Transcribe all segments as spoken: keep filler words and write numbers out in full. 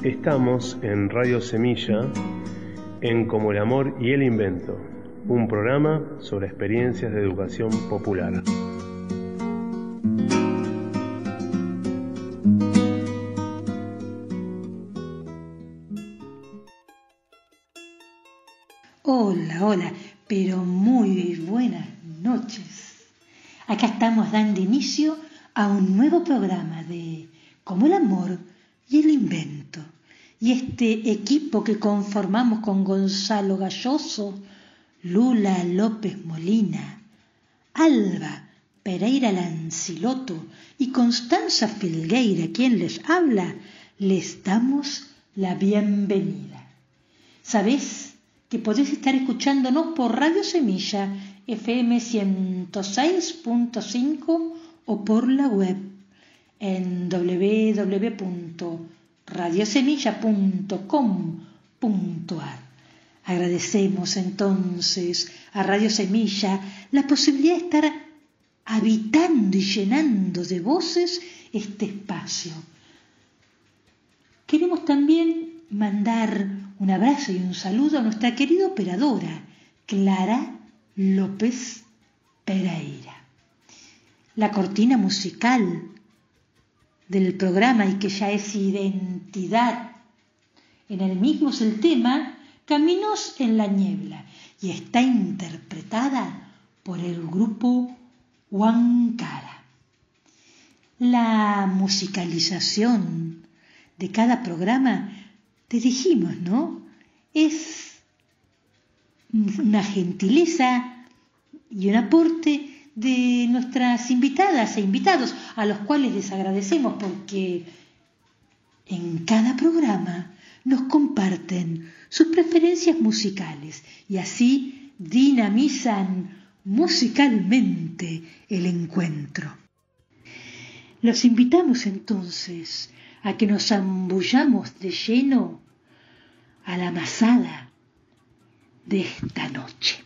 Estamos en Radio Semilla, en Como el Amor y el Invento, un programa sobre experiencias de educación popular. Hola, hola, pero muy buenas noches. Acá estamos dando inicio a un nuevo programa de Como el Amor y el Invento. Y este equipo que conformamos con Gonzalo Galloso, Lula López Molina, Alba Pereira Lanciloto y Constanza Filgueira, quien les habla, les damos la bienvenida. ¿Sabés que podés estar escuchándonos por Radio Semilla F M ciento seis punto cinco o por la web en doble u doble u doble u punto radio semilla punto com punto a r? Agradecemos entonces a Radio Semilla la posibilidad de estar habitando y llenando de voces este espacio. Queremos también mandar un abrazo y un saludo a nuestra querida operadora, Clara López Pereira. La cortina musical del programa, y que ya es identidad en el mismo, es el tema Caminos en la Niebla, y está interpretada por el grupo Huancara. La musicalización de cada programa, te dijimos, ¿no? Es una gentileza y un aporte de nuestras invitadas e invitados, a los cuales les agradecemos porque en cada programa nos comparten sus preferencias musicales y así dinamizan musicalmente el encuentro. Los invitamos entonces a que nos zambullamos de lleno a la masada de esta noche.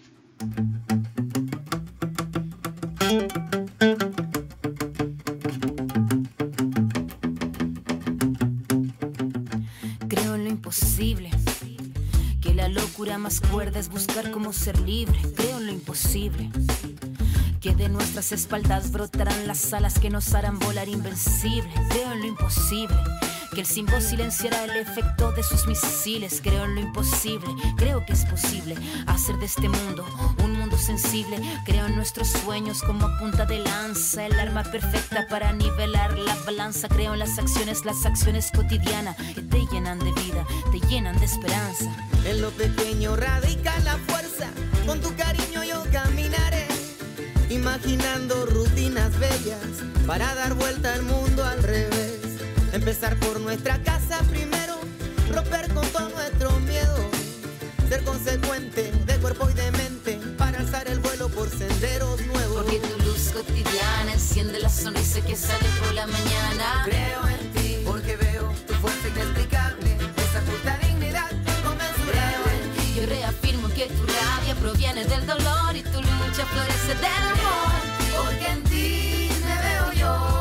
Creo en lo imposible, que la locura más cuerda es buscar cómo ser libre. Creo en lo imposible, que de nuestras espaldas brotarán las alas que nos harán volar invencible. Creo en lo imposible, que el símbolo silenciará el efecto de sus misiles. Creo en lo imposible, creo que es posible hacer de este mundo un mundo sensible. Creo en nuestros sueños como punta de lanza, el arma perfecta para nivelar la balanza. Creo en las acciones, las acciones cotidianas que te llenan de vida, te llenan de esperanza. En lo pequeño radica la fuerza, con tu cariño yo caminaré, imaginando rutinas bellas para dar vuelta al mundo al revés. Empezar por nuestra casa primero, romper con todo nuestro miedo, ser consecuente de cuerpo y de mente para alzar el vuelo por senderos nuevos. Porque tu luz cotidiana enciende la sonrisa que sale por la mañana. Creo en ti, porque veo tu fuerza inexplicable, esa justa dignidad inconmensurable. Creo en ti, yo reafirmo que tu rabia proviene del dolor y tu lucha florece del amor. Porque en ti me veo yo.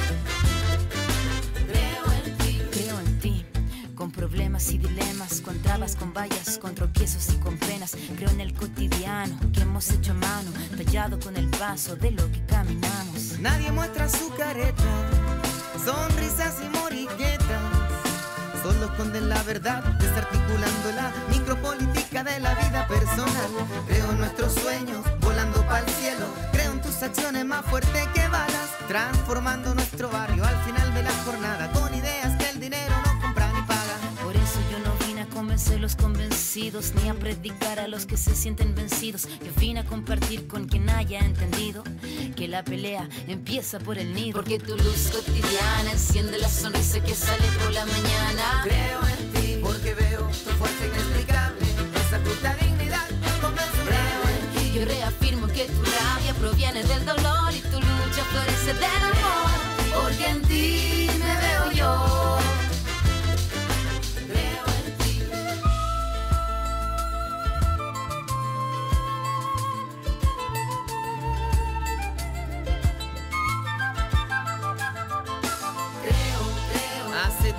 Con problemas y dilemas, con trabas, con vallas, con tropiezos y con penas. Creo en el cotidiano que hemos hecho a mano, tallado con el paso de lo que caminamos. Nadie muestra su careta, sonrisas y moriquetas, solo esconden la verdad, desarticulando la micropolítica de la vida personal. Creo en nuestros sueños, volando pa'l cielo. Creo en tus acciones más fuertes que balas, transformando nuestro barrio al final de la jornada, con ideas que el dinero no compra ni paga. Por eso yo no vine a convencer a los convencidos, ni a predicar a los que se sienten vencidos. Yo vine a compartir con quien haya entendido que la pelea empieza por el nido. Porque tu luz cotidiana enciende la sonrisa que sale por la mañana. Creo en ti, porque veo tu fuerza inexplicable, esa justa dignidad inconmensurable. Creo en ti, yo reafirmo que tu rabia proviene del dolor y tu lucha florece del amor. Porque en ti me veo yo.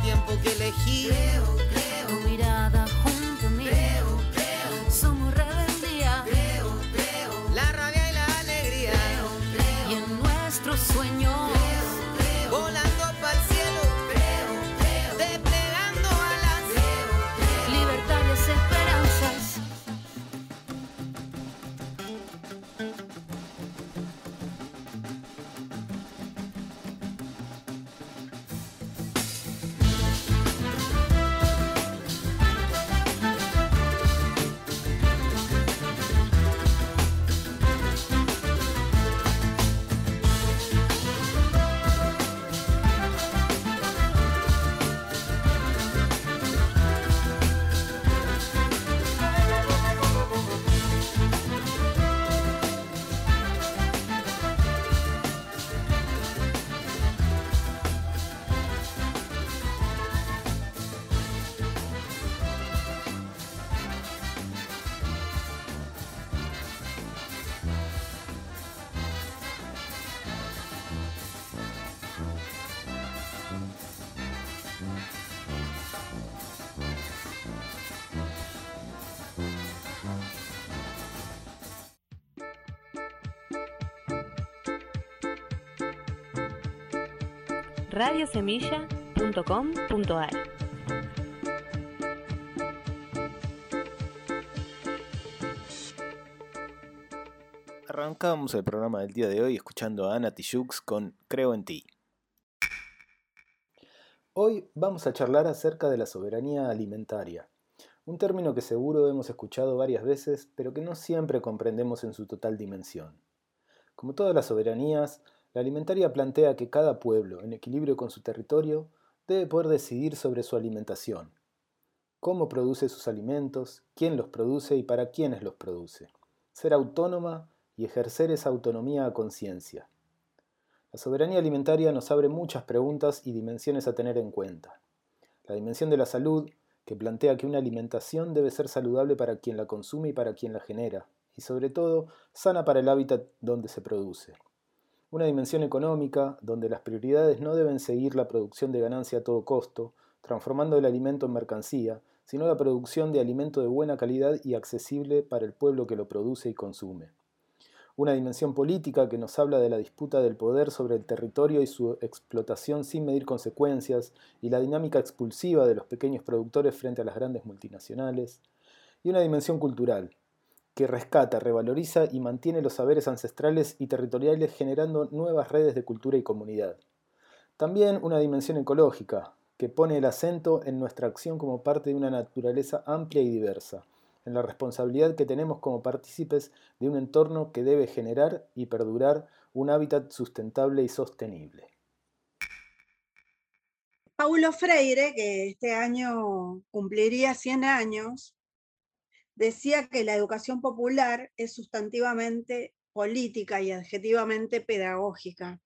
tiempo que elegí. Creo, creo. Tu mirada junto a mí. Creo, creo. Somos rebeldía. Creo, creo. La rabia y la alegría. Creo, creo. Y en nuestros sueños. Creo, creo. Volando pa'l cielo. Creo, creo. Desplegando alas. Creo, creo. Libertades, esperanzas. radio semilla punto com punto a r. Arrancamos el programa del día de hoy escuchando a Ana Tijoux con Creo en ti. Hoy vamos a charlar acerca de la soberanía alimentaria, un término que seguro hemos escuchado varias veces, pero que no siempre comprendemos en su total dimensión. Como todas las soberanías, la alimentaria plantea que cada pueblo, en equilibrio con su territorio, debe poder decidir sobre su alimentación. Cómo produce sus alimentos, quién los produce y para quiénes los produce. Ser autónoma y ejercer esa autonomía a conciencia. La soberanía alimentaria nos abre muchas preguntas y dimensiones a tener en cuenta. La dimensión de la salud, que plantea que una alimentación debe ser saludable para quien la consume y para quien la genera, y sobre todo, sana para el hábitat donde se produce. Una dimensión económica, donde las prioridades no deben seguir la producción de ganancia a todo costo, transformando el alimento en mercancía, sino la producción de alimento de buena calidad y accesible para el pueblo que lo produce y consume. Una dimensión política que nos habla de la disputa del poder sobre el territorio y su explotación sin medir consecuencias, y la dinámica expulsiva de los pequeños productores frente a las grandes multinacionales. Y una dimensión cultural, que rescata, revaloriza y mantiene los saberes ancestrales y territoriales generando nuevas redes de cultura y comunidad. También una dimensión ecológica, que pone el acento en nuestra acción como parte de una naturaleza amplia y diversa, en la responsabilidad que tenemos como partícipes de un entorno que debe generar y perdurar un hábitat sustentable y sostenible. Paulo Freire, que este año cumpliría cien años, decía que la educación popular es sustantivamente política y adjetivamente pedagógica.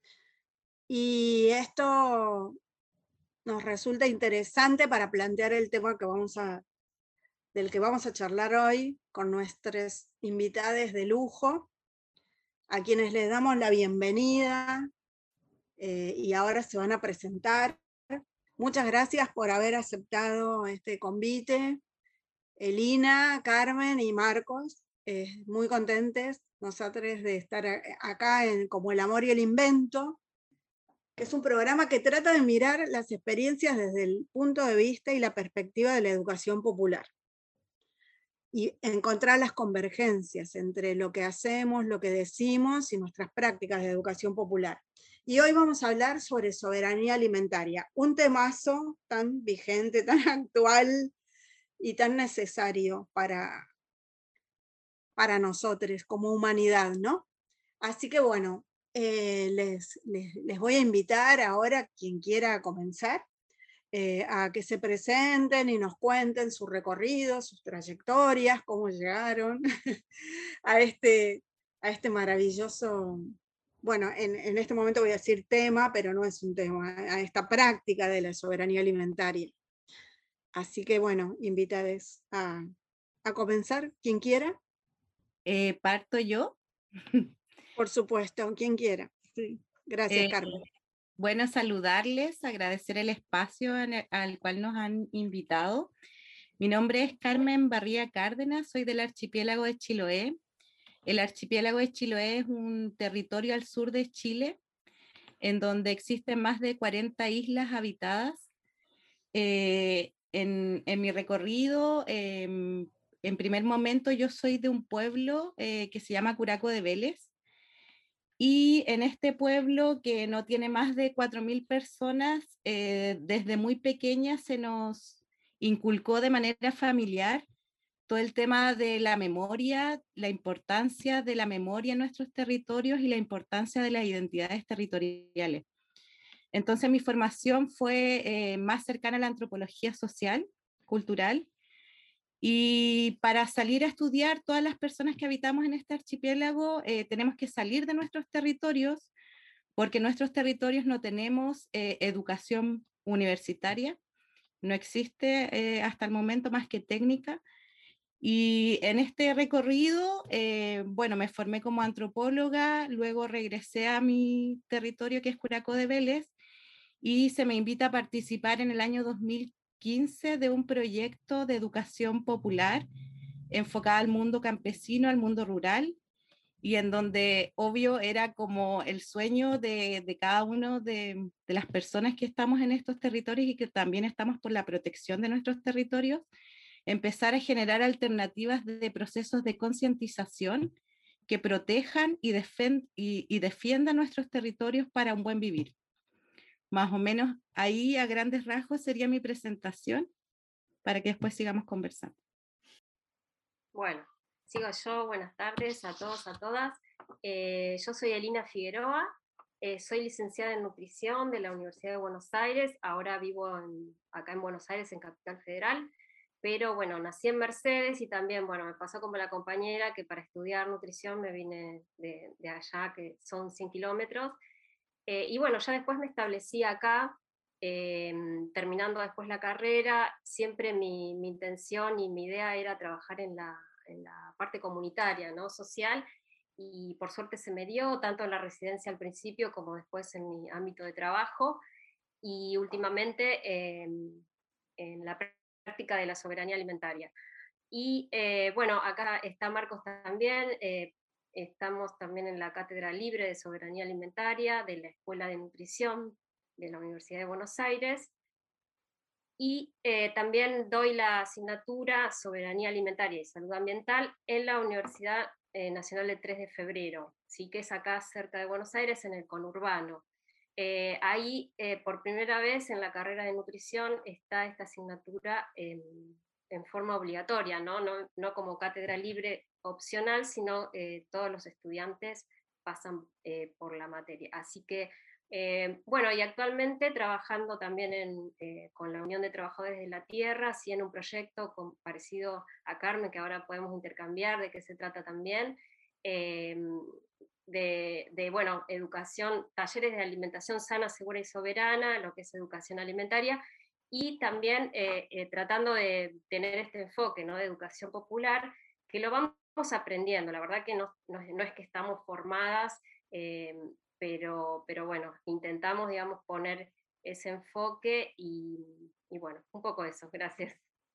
Y esto nos resulta interesante para plantear el tema que vamos a, del que vamos a charlar hoy con nuestros invitados de lujo, a quienes les damos la bienvenida eh, y ahora se van a presentar. Muchas gracias por haber aceptado este convite. Elina, Carmen y Marcos, eh, muy contentes nosotros de estar acá en Como el amor y el invento, que es un programa que trata de mirar las experiencias desde el punto de vista y la perspectiva de la educación popular y encontrar las convergencias entre lo que hacemos, lo que decimos y nuestras prácticas de educación popular. Y hoy vamos a hablar sobre soberanía alimentaria, un temazo tan vigente, tan actual y tan necesario para, para nosotros como humanidad, ¿no? Así que bueno, eh, les, les, les voy a invitar ahora, quien quiera comenzar, eh, a que se presenten y nos cuenten su recorrido, sus trayectorias, cómo llegaron a, este, a este maravilloso, bueno, en, en este momento voy a decir tema, pero no es un tema, a esta práctica de la soberanía alimentaria. Así que bueno, invitados a, a comenzar, quien quiera. Eh, ¿Parto yo? Por supuesto, quien quiera. Sí. Gracias, Eh, Carmen. Bueno, saludarles, agradecer el espacio el, al cual nos han invitado. Mi nombre es Carmen Barría Cárdenas, soy del archipiélago de Chiloé. El archipiélago de Chiloé es un territorio al sur de Chile, en donde existen más de cuarenta islas habitadas. Eh, en, en mi recorrido, eh, en primer momento yo soy de un pueblo eh, que se llama Curaco de Vélez, y en este pueblo que no tiene más de cuatro mil personas, eh, desde muy pequeña se nos inculcó de manera familiar todo el tema de la memoria, la importancia de la memoria en nuestros territorios y la importancia de las identidades territoriales. Entonces mi formación fue eh, más cercana a la antropología social, cultural, y para salir a estudiar, todas las personas que habitamos en este archipiélago eh, tenemos que salir de nuestros territorios, porque en nuestros territorios no tenemos eh, educación universitaria, no existe eh, hasta el momento más que técnica. Y en este recorrido, eh, bueno, me formé como antropóloga, luego regresé a mi territorio que es Curaco de Vélez, y se me invita a participar en el año dos mil quince de un proyecto de educación popular enfocada al mundo campesino, al mundo rural, y en donde obvio era como el sueño de, de cada uno de, de las personas que estamos en estos territorios y que también estamos por la protección de nuestros territorios, empezar a generar alternativas de procesos de concientización que protejan y, defen y, y defiendan nuestros territorios para un buen vivir. Más o menos ahí a grandes rasgos sería mi presentación para que después sigamos conversando. Bueno, sigo yo. Buenas tardes a todos, a todas. Eh, yo soy Elina Figueroa, eh, soy licenciada en nutrición de la Universidad de Buenos Aires, ahora vivo en, acá en Buenos Aires, en Capital Federal, pero bueno, nací en Mercedes y también, bueno, me pasó como la compañera que para estudiar nutrición me vine de, de allá, que son cien kilómetros, eh, y bueno, ya después me establecí acá, eh, terminando después la carrera. Siempre mi, mi intención y mi idea era trabajar en la, en la parte comunitaria, ¿no? Social, y por suerte se me dio, tanto en la residencia al principio como después en mi ámbito de trabajo, y últimamente eh, en la práctica de la soberanía alimentaria. Y eh, bueno, acá está Marcos también, eh, estamos también en la Cátedra Libre de Soberanía Alimentaria de la Escuela de Nutrición de la Universidad de Buenos Aires, y eh, también doy la asignatura Soberanía Alimentaria y Salud Ambiental en la Universidad eh, Nacional de tres de febrero, ¿sí? Que es acá cerca de Buenos Aires, en el conurbano. Eh, ahí, eh, por primera vez en la carrera de nutrición, está esta asignatura en, en forma obligatoria, ¿no? No, no como cátedra libre opcional, sino eh, todos los estudiantes pasan eh, por la materia. Así que, eh, bueno, y actualmente trabajando también en, eh, con la Unión de Trabajadores de la Tierra, así en un proyecto con, parecido a Carmen, que ahora podemos intercambiar de qué se trata también, eh, de, de, bueno, educación, talleres de alimentación sana, segura y soberana, lo que es educación alimentaria, y también eh, eh, tratando de tener este enfoque, ¿no? De educación popular, que lo vamos aprendiendo. La verdad que no, no, no es que estamos formadas, eh, pero, pero bueno, intentamos, digamos, poner ese enfoque y, y bueno, un poco eso. Gracias.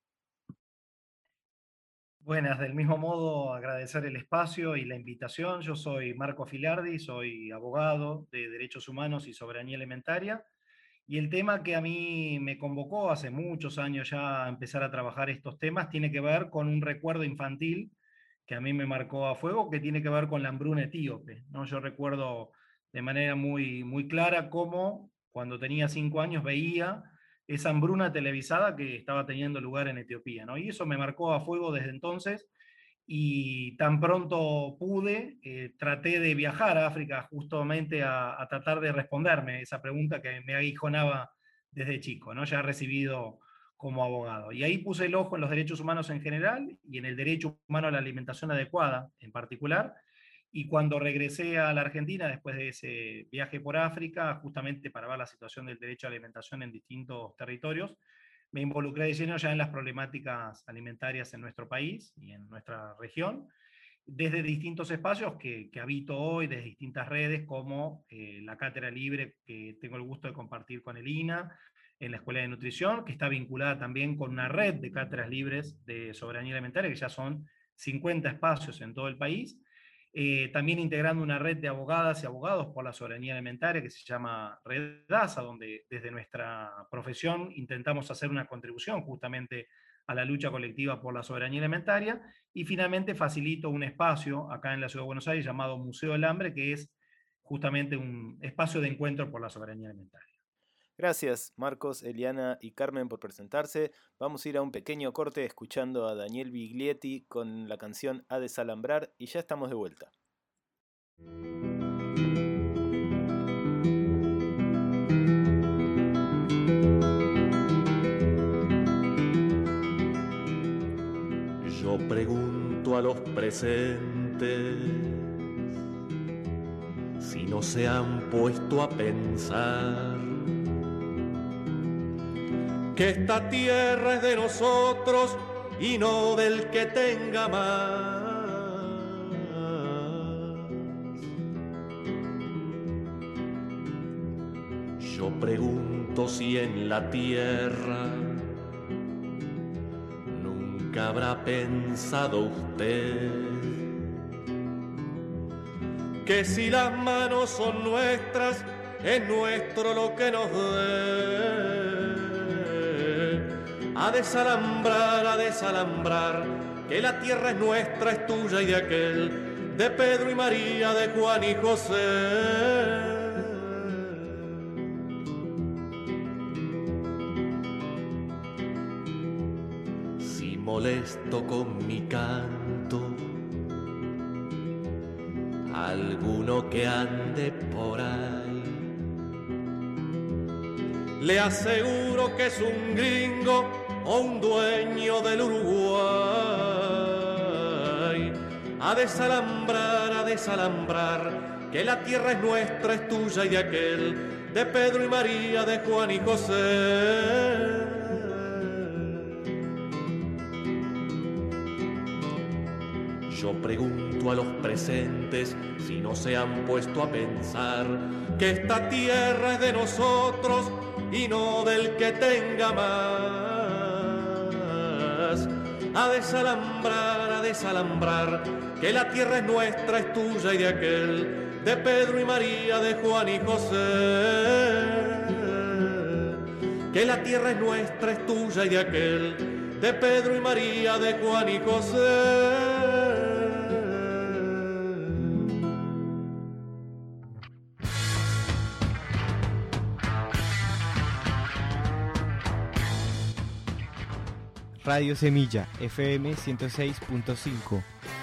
Buenas, del mismo modo agradecer el espacio y la invitación. Yo soy Marco Filardi, soy abogado de Derechos Humanos y Soberanía Alimentaria, y el tema que a mí me convocó hace muchos años ya a empezar a trabajar estos temas tiene que ver con un recuerdo infantil que a mí me marcó a fuego, que tiene que ver con la hambruna etíope, ¿no? Yo recuerdo de manera muy, muy clara cómo cuando tenía cinco años veía esa hambruna televisada que estaba teniendo lugar en Etiopía, ¿no? Y eso me marcó a fuego desde entonces, y tan pronto pude, eh, traté de viajar a África justamente a, a tratar de responderme esa pregunta que me aguijonaba desde chico, ¿no? Ya recibido como abogado. Y ahí puse el ojo en los derechos humanos en general y en el derecho humano a la alimentación adecuada en particular. Y cuando regresé a la Argentina, después de ese viaje por África, justamente para ver la situación del derecho a la alimentación en distintos territorios, me involucré de lleno ya en las problemáticas alimentarias en nuestro país y en nuestra región. desde distintos espacios que, que habito hoy, desde distintas redes, como eh, la Cátedra Libre, que tengo el gusto de compartir con el I N A, en la Escuela de Nutrición, que está vinculada también con una red de cátedras libres de soberanía alimentaria, que ya son cincuenta espacios en todo el país, eh, también integrando una red de abogadas y abogados por la soberanía alimentaria, que se llama Redasa, donde desde nuestra profesión intentamos hacer una contribución justamente a la lucha colectiva por la soberanía alimentaria, y finalmente facilito un espacio acá en la Ciudad de Buenos Aires llamado Museo del Hambre, que es justamente un espacio de encuentro por la soberanía alimentaria. Gracias Marcos, Eliana y Carmen por presentarse. Vamos a ir a un pequeño corte escuchando a Daniel Biglietti con la canción A Desalambrar y ya estamos de vuelta. Yo pregunto a los presentes si no se han puesto a pensar que esta tierra es de nosotros y no del que tenga más. Yo pregunto si en la tierra nunca habrá pensado usted que si las manos son nuestras, es nuestro lo que nos dé. A desalambrar, a desalambrar, que la tierra es nuestra, es tuya y de aquel, de Pedro y María, de Juan y José. Si molesto con mi canto alguno que ande por ahí, le aseguro que es un gringo o un dueño del Uruguay. A desalambrar, a desalambrar, que la tierra es nuestra, es tuya y de aquel, de Pedro y María, de Juan y José. Yo pregunto a los presentes si no se han puesto a pensar que esta tierra es de nosotros y no del que tenga más. A desalambrar, a desalambrar, que la tierra es nuestra, es tuya y de aquel, de Pedro y María, de Juan y José. Que la tierra es nuestra, es tuya y de aquel, de Pedro y María, de Juan y José. Radio Semilla, F M ciento seis punto cinco.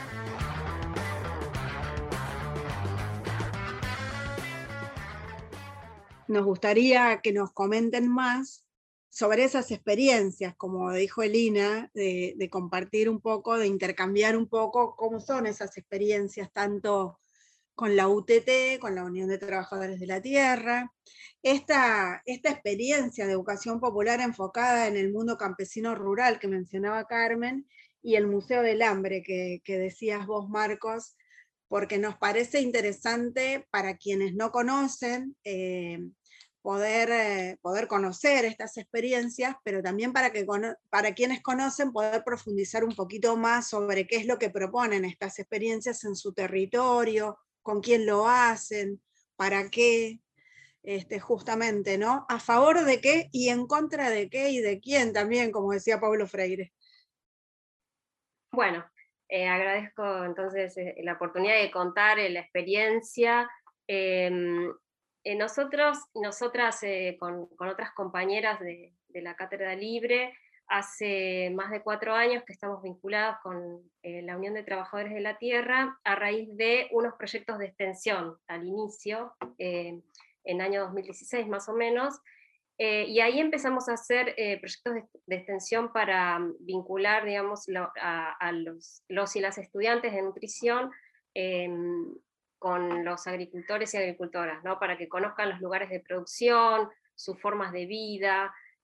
Nos gustaría que nos comenten más sobre esas experiencias, como dijo Elina, de, de compartir un poco, de intercambiar un poco cómo son esas experiencias, tanto con la U T T, con la Unión de Trabajadores de la Tierra, esta, esta experiencia de educación popular enfocada en el mundo campesino rural que mencionaba Carmen, y el Museo del Hambre que, que decías vos, Marcos, porque nos parece interesante para quienes no conocen, eh, poder, eh, poder conocer estas experiencias, pero también para, que, para quienes conocen poder profundizar un poquito más sobre qué es lo que proponen estas experiencias en su territorio, con quién lo hacen, para qué, este, justamente, ¿no? A favor de qué y en contra de qué y de quién también, como decía Paulo Freire. Bueno, eh, agradezco entonces eh, la oportunidad de contar eh, la experiencia. Eh, eh, nosotros, nosotras eh, con, con otras compañeras de, de la Cátedra Libre, hace más de cuatro años que estamos vinculados con eh, la Unión de Trabajadores de la Tierra a raíz de unos proyectos de extensión al inicio, eh, en año dos mil dieciséis más o menos, eh, y ahí empezamos a hacer eh, proyectos de, de extensión para vincular, digamos, lo, a, a los, los y las estudiantes de nutrición eh, con los agricultores y agricultoras, ¿no? Para que conozcan los lugares de producción, sus formas de vida,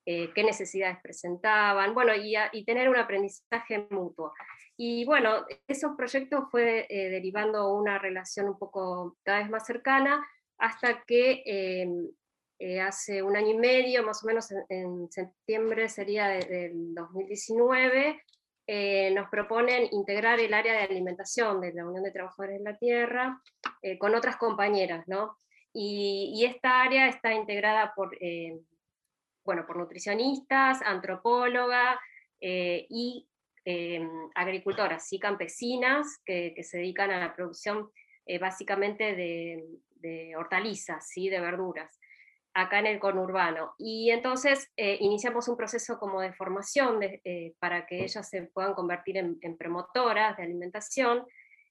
eh, qué necesidades presentaban, bueno, y, a, y tener un aprendizaje mutuo. Y bueno, esos proyectos fue eh, derivando una relación un poco cada vez más cercana, hasta que eh, eh, hace un año y medio, más o menos en, en septiembre sería de, del dos mil diecinueve, eh, nos proponen integrar el área de alimentación de la Unión de Trabajadores de la Tierra eh, con otras compañeras, ¿no? Y, y esta área está integrada por, eh, bueno, por nutricionistas, antropólogas eh, y eh, agricultoras y campesinas que, que se dedican a la producción eh, básicamente de, de hortalizas, ¿sí? De verduras, acá en el conurbano. Y entonces eh, iniciamos un proceso como de formación de, eh, para que ellas se puedan convertir en, en promotoras de alimentación.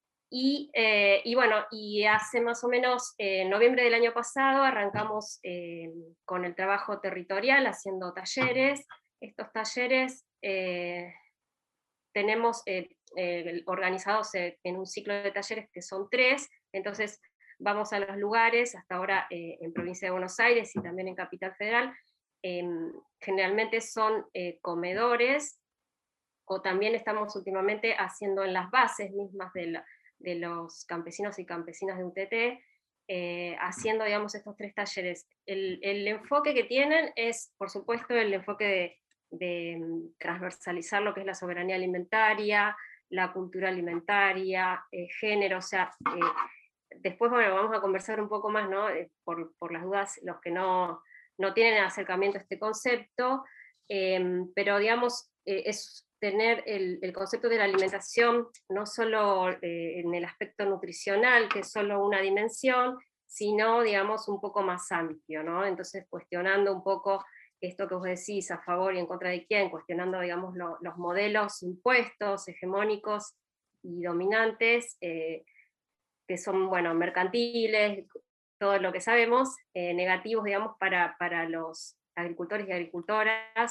Y, eh, y bueno, y hace más o menos eh, en noviembre del año pasado arrancamos eh, con el trabajo territorial haciendo talleres. Estos talleres eh, tenemos eh, eh, organizados en un ciclo de talleres que son tres, entonces vamos a los lugares, hasta ahora eh, en Provincia de Buenos Aires y también en Capital Federal, eh, generalmente son eh, comedores, o también estamos últimamente haciendo en las bases mismas de, la, de los campesinos y campesinas de U T T, eh, haciendo, digamos, estos tres talleres. El, el enfoque que tienen es, por supuesto, el enfoque de, de transversalizar lo que es la soberanía alimentaria, la cultura alimentaria, eh, género, o sea, eh, después, bueno, vamos a conversar un poco más, ¿no? Eh, por, por las dudas, los que no, no tienen acercamiento a este concepto, eh, pero digamos, eh, es tener el, el concepto de la alimentación no solo eh, en el aspecto nutricional, que es solo una dimensión, sino, digamos, un poco más amplio, ¿no? Entonces, cuestionando un poco esto que vos decís, a favor y en contra de quién, cuestionando, digamos, lo, los modelos impuestos, hegemónicos y dominantes, eh, que son, bueno, mercantiles, todo lo que sabemos, eh, negativos, digamos, para, para los agricultores y agricultoras,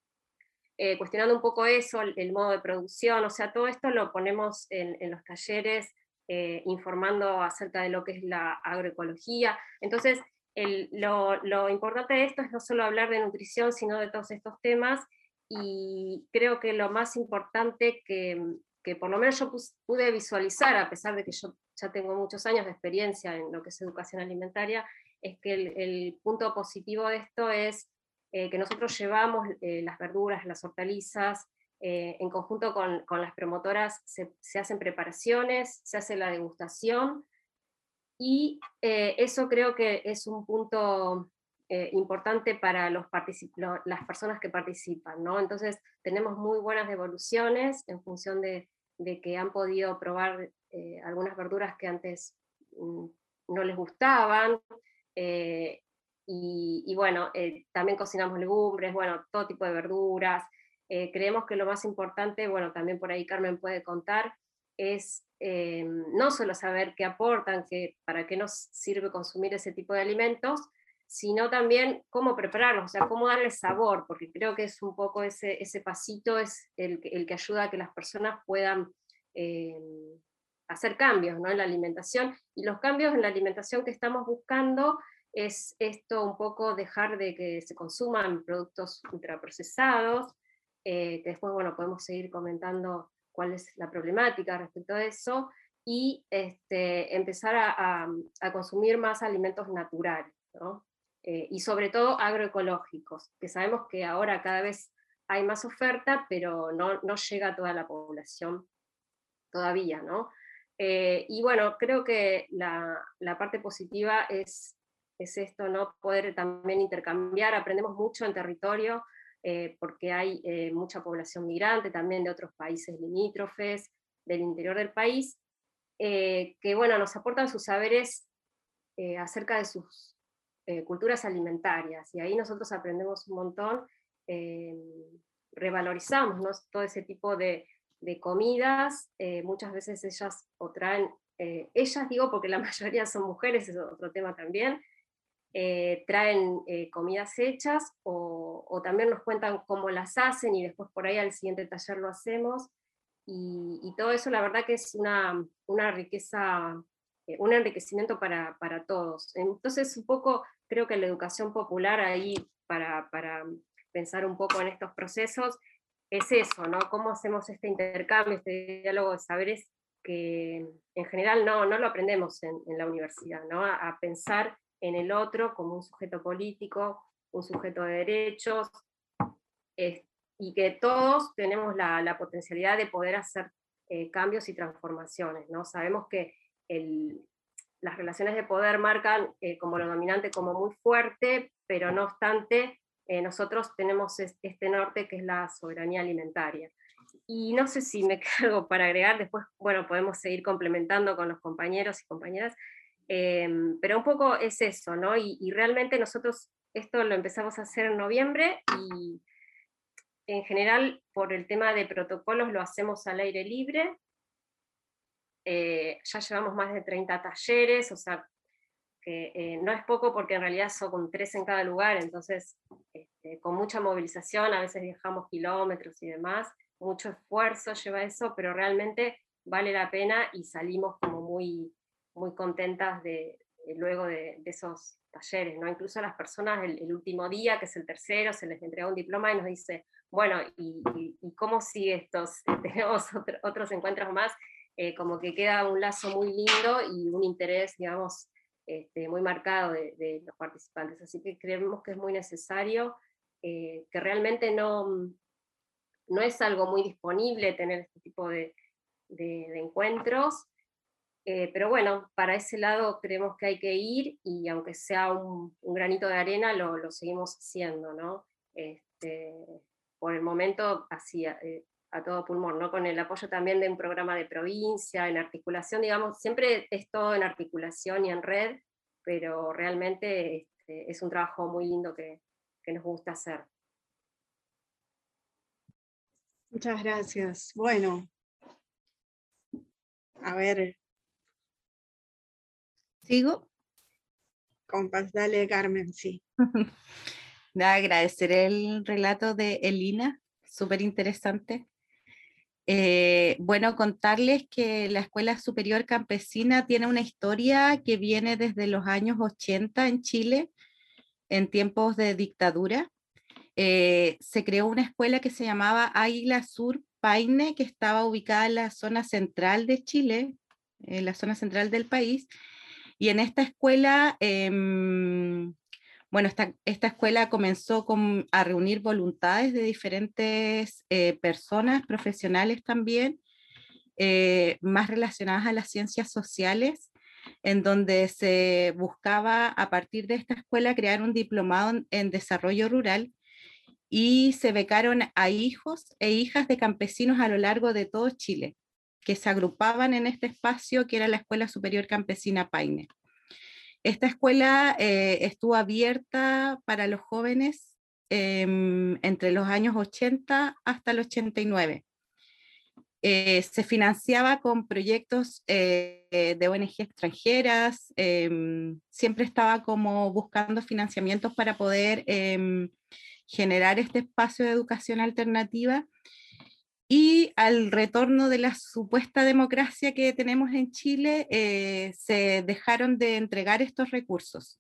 eh, cuestionando un poco eso, el, el modo de producción, o sea, todo esto lo ponemos en, en los talleres, eh, informando acerca de lo que es la agroecología. Entonces, el, lo, lo importante de esto es no solo hablar de nutrición, sino de todos estos temas, y creo que lo más importante que, que por lo menos yo pude visualizar, a pesar de que yo ya tengo muchos años de experiencia en lo que es educación alimentaria, es que el, el punto positivo de esto es eh, que nosotros llevamos eh, las verduras, las hortalizas, eh, en conjunto con, con las promotoras se, se hacen preparaciones, se hace la degustación, y eh, eso creo que es un punto eh, importante para los lo, las personas que participan, ¿no? Entonces tenemos muy buenas devoluciones en función de, de que han podido probar eh, algunas verduras que antes mm, no les gustaban, eh, y, y bueno, eh, también cocinamos legumbres, bueno, todo tipo de verduras. Eh, creemos que lo más importante, bueno, también por ahí Carmen puede contar, es eh, no solo saber qué aportan, qué, para qué nos sirve consumir ese tipo de alimentos, sino también cómo prepararlos, o sea, cómo darle sabor, porque creo que es un poco ese, ese pasito es el, el que ayuda a que las personas puedan eh, hacer cambios, ¿no? En la alimentación, y los cambios en la alimentación que estamos buscando es esto, un poco dejar de que se consuman productos ultraprocesados, eh, que después, bueno, podemos seguir comentando cuál es la problemática respecto a eso, y este, empezar a, a, a consumir más alimentos naturales, ¿no? Eh, y sobre todo agroecológicos, que sabemos que ahora cada vez hay más oferta, pero no, no llega a toda la población todavía, ¿no? Eh, y bueno, creo que la, la parte positiva es, es esto, ¿no? Poder también intercambiar, aprendemos mucho en territorio, Eh, porque hay eh, mucha población migrante también de otros países limítrofes, del interior del país, eh, que bueno, nos aportan sus saberes eh, acerca de sus eh, culturas alimentarias, y ahí nosotros aprendemos un montón, eh, revalorizamos, ¿no? Todo ese tipo de, de comidas, eh, muchas veces ellas o traen, eh, ellas digo porque la mayoría son mujeres, es otro tema también, Eh, traen eh, comidas hechas, o, o también nos cuentan cómo las hacen, y después por ahí al siguiente taller lo hacemos, y, y todo eso la verdad que es una, una riqueza, eh, un enriquecimiento para, para todos. Entonces un poco creo que la educación popular ahí, para, para pensar un poco en estos procesos, es eso, ¿no? Cómo hacemos este intercambio, este diálogo de saberes que en general no, no lo aprendemos en, en la universidad, ¿no? A, a pensar en el otro como un sujeto político, un sujeto de derechos, eh, y que todos tenemos la, la potencialidad de poder hacer eh, cambios y transformaciones, ¿no? Sabemos que el, las relaciones de poder marcan eh, como lo dominante como muy fuerte, pero no obstante, eh, nosotros tenemos este norte que es la soberanía alimentaria. Y no sé si me queda algo para agregar, después, bueno, podemos seguir complementando con los compañeros y compañeras, eh, pero un poco es eso, ¿no? Y, y realmente nosotros esto lo empezamos a hacer en noviembre, y en general por el tema de protocolos lo hacemos al aire libre. Eh, ya llevamos más de treinta talleres, o sea, que eh, no es poco porque en realidad son con tres en cada lugar, entonces este, con mucha movilización, a veces viajamos kilómetros y demás, mucho esfuerzo lleva eso, pero realmente vale la pena y salimos como muy, muy contentas de, de luego de, de esos talleres, ¿no? Incluso a las personas el, el último día, que es el tercero, se les entrega un diploma y nos dice, bueno, ¿y, y, y cómo sigue estos? Tenemos otro, otros encuentros más, eh, como que queda un lazo muy lindo y un interés, digamos, Este, muy marcado de, de los participantes, así que creemos que es muy necesario, eh, que realmente no, no es algo muy disponible tener este tipo de, de, de encuentros, eh, pero bueno, para ese lado creemos que hay que ir, y aunque sea un, un granito de arena, lo, lo seguimos haciendo, ¿no? Este, por el momento, así, eh, a todo pulmón, ¿no? Con el apoyo también de un programa de provincia, en articulación, digamos, siempre es todo en articulación y en red, pero realmente este, es un trabajo muy lindo que, que nos gusta hacer. Muchas gracias. Bueno, a ver. ¿Sigo? Compas, dale, Carmen, sí. Nada, agradecer el relato de Elina, súper interesante. Eh, bueno, contarles que la Escuela Superior Campesina tiene una historia que viene desde los años ochenta en Chile, en tiempos de dictadura. Eh, se creó una escuela que se llamaba Águila Sur Paine, que estaba ubicada en la zona central de Chile, en la zona central del país, y en esta escuela... Eh, Bueno, esta, esta escuela comenzó con, a reunir voluntades de diferentes eh, personas, profesionales también, eh, más relacionadas a las ciencias sociales, en donde se buscaba a partir de esta escuela crear un diplomado en, en desarrollo rural, y se becaron a hijos e hijas de campesinos a lo largo de todo Chile, que se agrupaban en este espacio que era la Escuela Superior Campesina Paine. Esta escuela eh, estuvo abierta para los jóvenes eh, entre los años ochenta hasta el ochenta y nueve. Eh, se financiaba con proyectos eh, de O N G extranjeras, eh, siempre estaba como buscando financiamientos para poder eh, generar este espacio de educación alternativa. Y al retorno de la supuesta democracia que tenemos en Chile, eh, se dejaron de entregar estos recursos.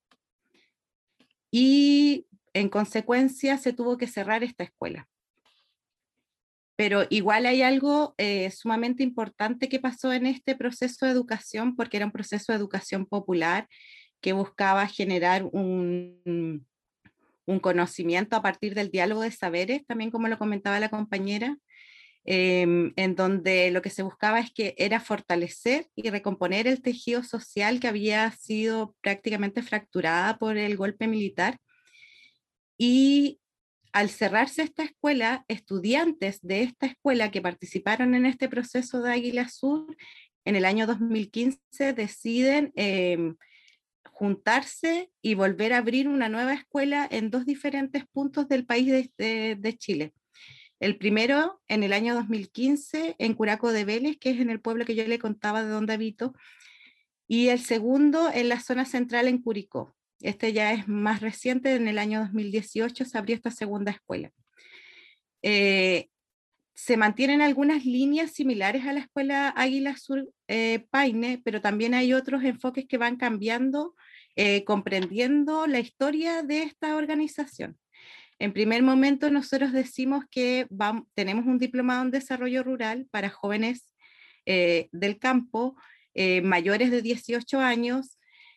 Y en consecuencia se tuvo que cerrar esta escuela. Pero igual hay algo eh, sumamente importante que pasó en este proceso de educación, porque era un proceso de educación popular que buscaba generar un, un conocimiento a partir del diálogo de saberes, también como lo comentaba la compañera, Eh, en donde lo que se buscaba es que era fortalecer y recomponer el tejido social que había sido prácticamente fracturada por el golpe militar. Y al cerrarse esta escuela, estudiantes de esta escuela que participaron en este proceso de Águila Sur, en el año dos mil quince deciden eh, juntarse y volver a abrir una nueva escuela en dos diferentes puntos del país de, de, de Chile. El primero, en el año dos mil quince, en Curaco de Vélez, que es en el pueblo que yo le contaba de donde habito, y el segundo en la zona central en Curicó. Este ya es más reciente, en el año dos mil dieciocho se abrió esta segunda escuela. Eh, se mantienen algunas líneas similares a la escuela Águila Sur eh, Paine, pero también hay otros enfoques que van cambiando, eh, comprendiendo la historia de esta organización. En primer momento nosotros decimos que vamos, tenemos un diplomado en desarrollo rural para jóvenes eh, del campo, eh, mayores de dieciocho años,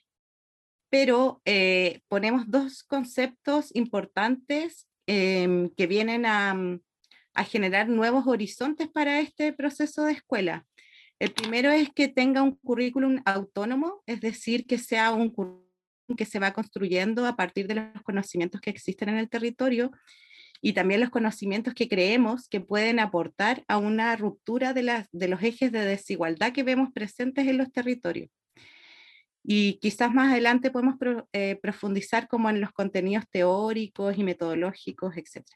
pero eh, ponemos dos conceptos importantes eh, que vienen a, a generar nuevos horizontes para este proceso de escuela. El primero es que tenga un currículum autónomo, es decir, que sea un currículum que se va construyendo a partir de los conocimientos que existen en el territorio y también los conocimientos que creemos que pueden aportar a una ruptura de, las, de los ejes de desigualdad que vemos presentes en los territorios. Y quizás más adelante podemos pro, eh, profundizar como en los contenidos teóricos y metodológicos, etcétera.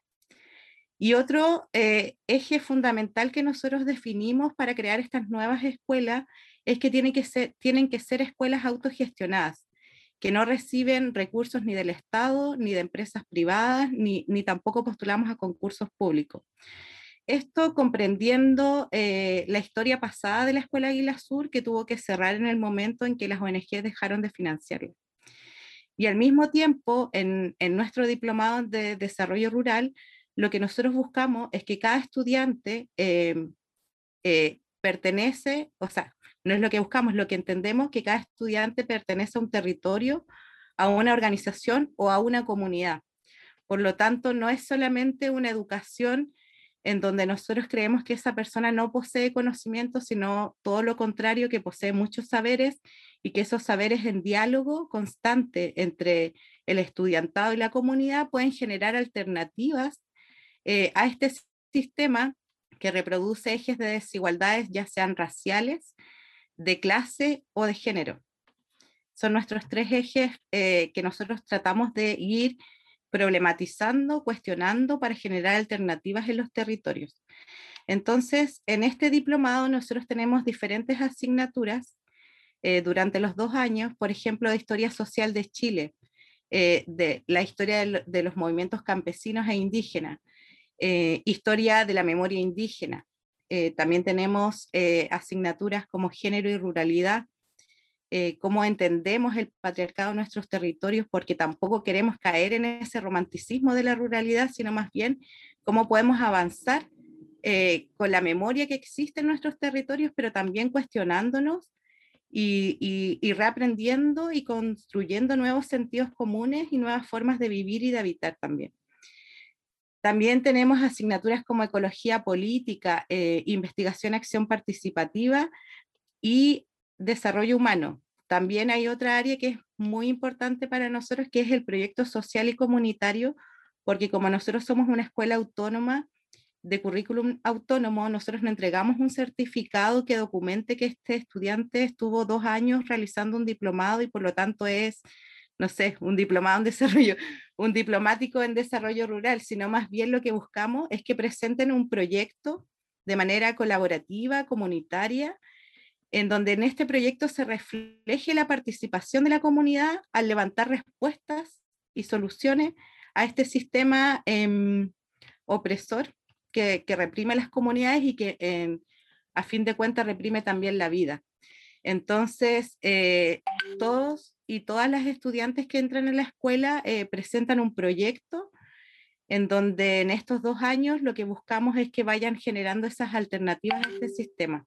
Y otro eh, eje fundamental que nosotros definimos para crear estas nuevas escuelas es que tienen que ser, tienen que ser escuelas autogestionadas, que no reciben recursos ni del Estado, ni de empresas privadas, ni, ni tampoco postulamos a concursos públicos. Esto comprendiendo eh, la historia pasada de la Escuela Águila Sur, que tuvo que cerrar en el momento en que las O N G dejaron de financiarla. Y al mismo tiempo, en, en nuestro diplomado de desarrollo rural, lo que nosotros buscamos es que cada estudiante eh, eh, pertenece, o sea, no es lo que buscamos, lo que entendemos que cada estudiante pertenece a un territorio, a una organización o a una comunidad. Por lo tanto, no es solamente una educación en donde nosotros creemos que esa persona no posee conocimiento, sino todo lo contrario, que posee muchos saberes y que esos saberes en diálogo constante entre el estudiantado y la comunidad pueden generar alternativas eh, a este sistema que reproduce ejes de desigualdades, ya sean raciales, de clase o de género. Son nuestros tres ejes eh, que nosotros tratamos de ir problematizando, cuestionando para generar alternativas en los territorios. Entonces, en este diplomado nosotros tenemos diferentes asignaturas eh, durante los dos años, por ejemplo, de Historia Social de Chile, eh, de la historia de, de los movimientos campesinos e indígenas, eh, historia de la memoria indígena. Eh, también tenemos eh, asignaturas como género y ruralidad, eh, cómo entendemos el patriarcado en nuestros territorios, porque tampoco queremos caer en ese romanticismo de la ruralidad, sino más bien cómo podemos avanzar eh, con la memoria que existe en nuestros territorios, pero también cuestionándonos y, y, y reaprendiendo y construyendo nuevos sentidos comunes y nuevas formas de vivir y de habitar también. También tenemos asignaturas como ecología política, eh, investigación, acción participativa y desarrollo humano. También hay otra área que es muy importante para nosotros, que es el proyecto social y comunitario, porque como nosotros somos una escuela autónoma, de currículum autónomo, nosotros nos entregamos un certificado que documente que este estudiante estuvo dos años realizando un diplomado y por lo tanto es, no sé, un diplomado en desarrollo, un diplomático en desarrollo rural, sino más bien lo que buscamos es que presenten un proyecto de manera colaborativa, comunitaria, en donde en este proyecto se refleje la participación de la comunidad al levantar respuestas y soluciones a este sistema eh, opresor que, que reprime las comunidades y que eh, a fin de cuentas reprime también la vida. Entonces, eh, todos y todas las estudiantes que entran en la escuela eh, presentan un proyecto en donde en estos dos años lo que buscamos es que vayan generando esas alternativas a este sistema.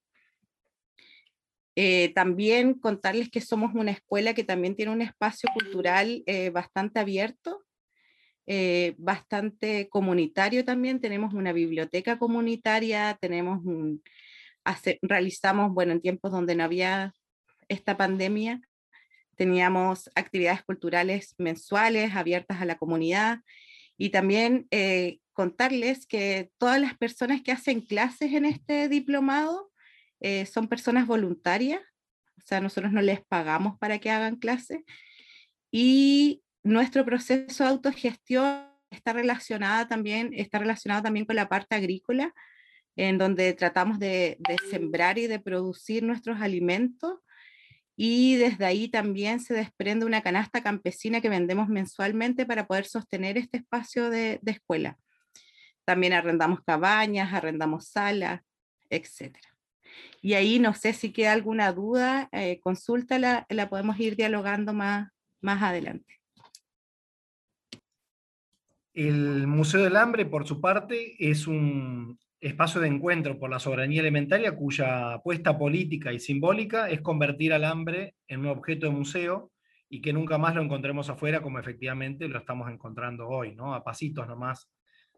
Eh, también contarles que somos una escuela que también tiene un espacio cultural eh, bastante abierto, eh, bastante comunitario también. Tenemos una biblioteca comunitaria, tenemos un, hace, realizamos, bueno, en tiempos donde no había esta pandemia, teníamos actividades culturales mensuales abiertas a la comunidad y también eh, contarles que todas las personas que hacen clases en este diplomado eh, son personas voluntarias, o sea, nosotros no les pagamos para que hagan clases y nuestro proceso de autogestión está relacionado también, está relacionado también con la parte agrícola, en donde tratamos de, de sembrar y de producir nuestros alimentos. Y desde ahí también se desprende una canasta campesina que vendemos mensualmente para poder sostener este espacio de, de escuela. También arrendamos cabañas, arrendamos salas, etcétera. Y ahí no sé si queda alguna duda, eh, consúltala, la podemos ir dialogando más, más adelante. El Museo del Hambre, por su parte, es un espacio de encuentro por la soberanía alimentaria cuya apuesta política y simbólica es convertir al hambre en un objeto de museo y que nunca más lo encontremos afuera como efectivamente lo estamos encontrando hoy, ¿no? A pasitos nomás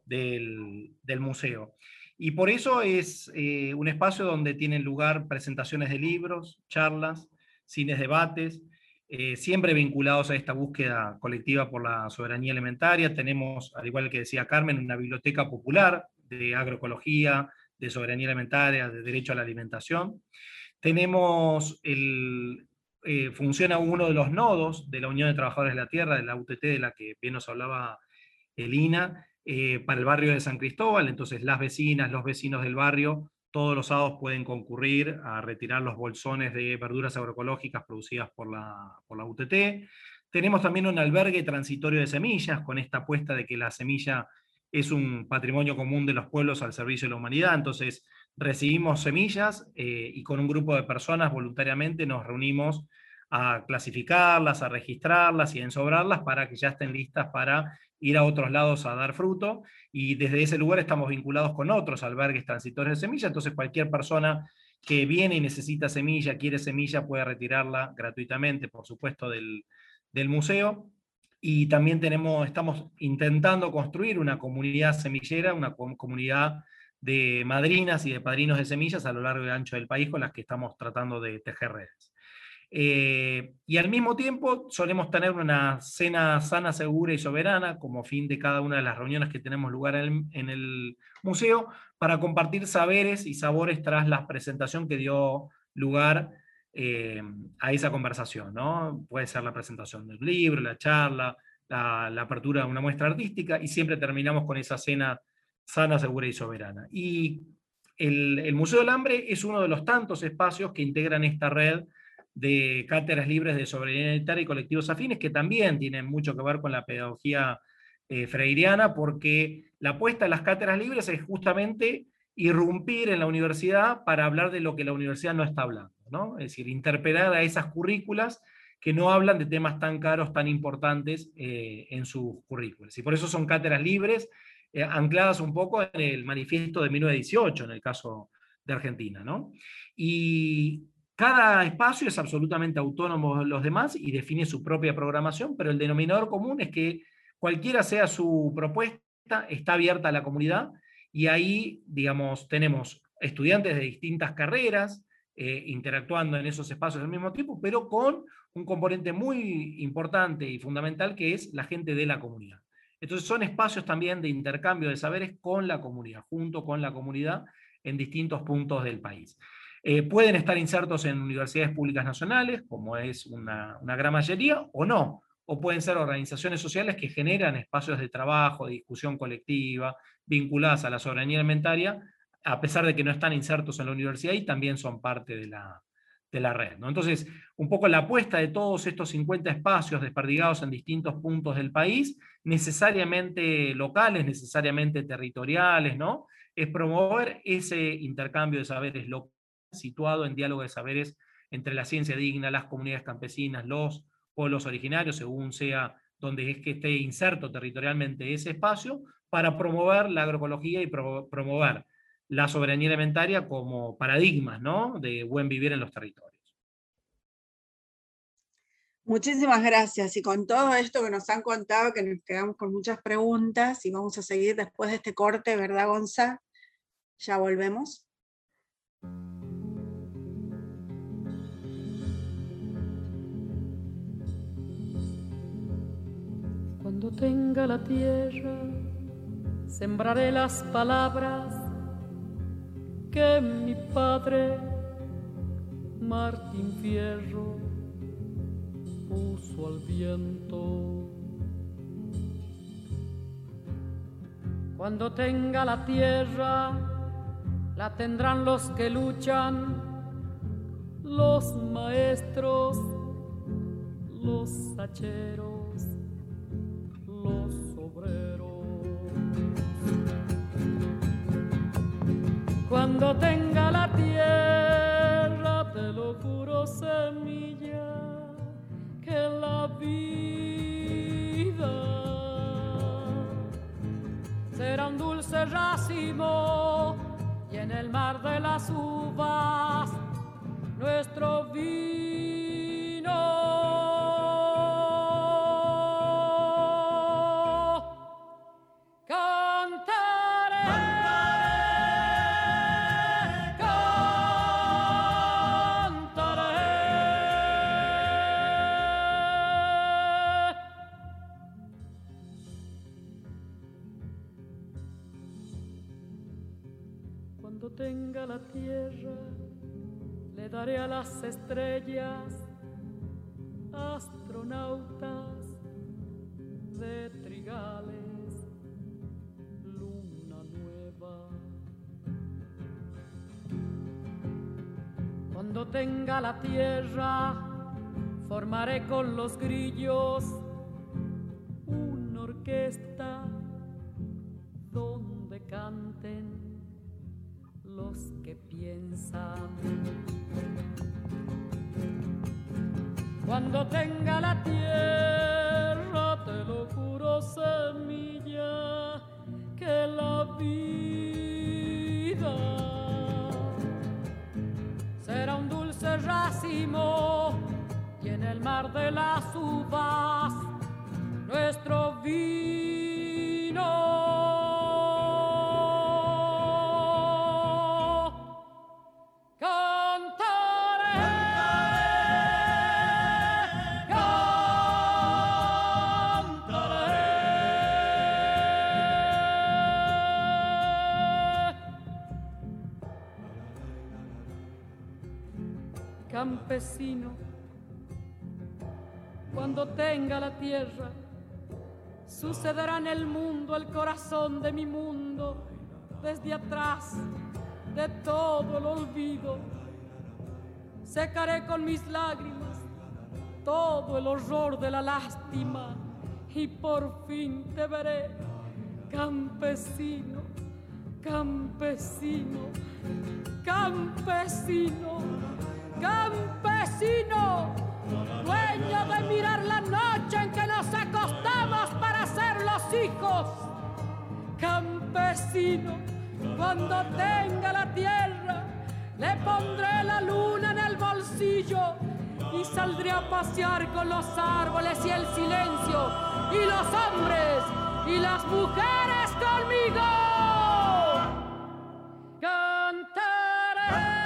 del, del museo. Y por eso es eh, un espacio donde tienen lugar presentaciones de libros, charlas, cines, debates, eh, siempre vinculados a esta búsqueda colectiva por la soberanía alimentaria. Tenemos, al igual que decía Carmen, una biblioteca popular de agroecología, de soberanía alimentaria, de derecho a la alimentación. Tenemos, el, eh, funciona uno de los nodos de la Unión de Trabajadores de la Tierra, de la U T T, de la que bien nos hablaba Elina, eh, para el barrio de San Cristóbal. Entonces las vecinas, los vecinos del barrio, todos los sábados pueden concurrir a retirar los bolsones de verduras agroecológicas producidas por la, por la U T T. Tenemos también un albergue transitorio de semillas, con esta apuesta de que la semilla es un patrimonio común de los pueblos al servicio de la humanidad. Entonces recibimos semillas eh, y con un grupo de personas voluntariamente nos reunimos a clasificarlas, a registrarlas y a ensobrarlas para que ya estén listas para ir a otros lados a dar fruto, y desde ese lugar estamos vinculados con otros albergues transitorios de semilla. Entonces cualquier persona que viene y necesita semilla, quiere semilla, puede retirarla gratuitamente, por supuesto, del, del museo. Y también tenemos, estamos intentando construir una comunidad semillera, una comunidad de madrinas y de padrinos de semillas a lo largo y ancho del país, con las que estamos tratando de tejer redes. Eh, y al mismo tiempo solemos tener una cena sana, segura y soberana como fin de cada una de las reuniones que tenemos lugar en el, en el museo, para compartir saberes y sabores tras la presentación que dio lugar eh, a esa conversación, ¿no? Puede ser la presentación del libro, la charla, la, la apertura de una muestra artística, y siempre terminamos con esa cena sana, segura y soberana. Y el, el Museo del Hambre es uno de los tantos espacios que integran esta red de cátedras libres de soberanía alimentaria y colectivos afines, que también tienen mucho que ver con la pedagogía eh, freiriana, porque la apuesta de las cátedras libres es justamente irrumpir en la universidad para hablar de lo que la universidad no está hablando, ¿no? Es decir, interpelar a esas currículas que no hablan de temas tan caros, tan importantes eh, en sus currículas. Y por eso son cátedras libres, eh, ancladas un poco en el manifiesto de mil novecientos dieciocho, en el caso de Argentina, ¿no? Y cada espacio es absolutamente autónomo de los demás y define su propia programación, pero el denominador común es que cualquiera sea su propuesta, está abierta a la comunidad, y ahí, digamos, tenemos estudiantes de distintas carreras eh, interactuando en esos espacios al mismo tiempo, pero con un componente muy importante y fundamental, que es la gente de la comunidad. Entonces son espacios también de intercambio de saberes con la comunidad, junto con la comunidad en distintos puntos del país. Eh, pueden estar insertos en universidades públicas nacionales, como es una, una gran mayoría, o no, o pueden ser organizaciones sociales que generan espacios de trabajo, de discusión colectiva, vinculadas a la soberanía alimentaria, a pesar de que no están insertos en la universidad y también son parte de la, de la red, ¿no? Entonces, un poco la apuesta de todos estos cincuenta espacios desperdigados en distintos puntos del país, necesariamente locales, necesariamente territoriales, ¿no? Es promover ese intercambio de saberes locales, situado en diálogo de saberes entre la ciencia digna, las comunidades campesinas, los pueblos originarios, según sea donde es que esté inserto territorialmente ese espacio, para promover la agroecología y pro promover la soberanía alimentaria como paradigmas, ¿no?, de buen vivir en los territorios. Muchísimas gracias. Y con todo esto que nos han contado, que nos quedamos con muchas preguntas, y vamos a seguir después de este corte, ¿verdad, Gonza? Ya volvemos. Cuando tenga la tierra, sembraré las palabras que mi padre Martín Fierro puso al viento. Cuando tenga la tierra, la tendrán los que luchan, los maestros, los hacheros, los obreros. Cuando tenga la tierra, te lo juro, semilla, que la vida será un dulce racimo, y en el mar de las uvas nuestro vino. Tenga la tierra, le daré a las estrellas, astronautas de trigales, luna nueva. Cuando tenga la tierra, formaré con los grillos una orquesta donde canten los que piensan. Cuando tenga la tierra, te lo juro, semilla, que la vida será un dulce racimo, y en el mar de las uvas nuestro vino. Campesino, cuando tenga la tierra, sucederá en el mundo el corazón de mi mundo, desde atrás de todo el olvido. Secaré con mis lágrimas todo el horror de la lástima, y por fin te veré, campesino, campesino, campesino, campesino, dueño de mirar la noche en que nos acostamos para ser los hijos. Campesino, cuando tenga la tierra, le pondré la luna en el bolsillo y saldré a pasear con los árboles y el silencio, y los hombres y las mujeres conmigo. Cantaré.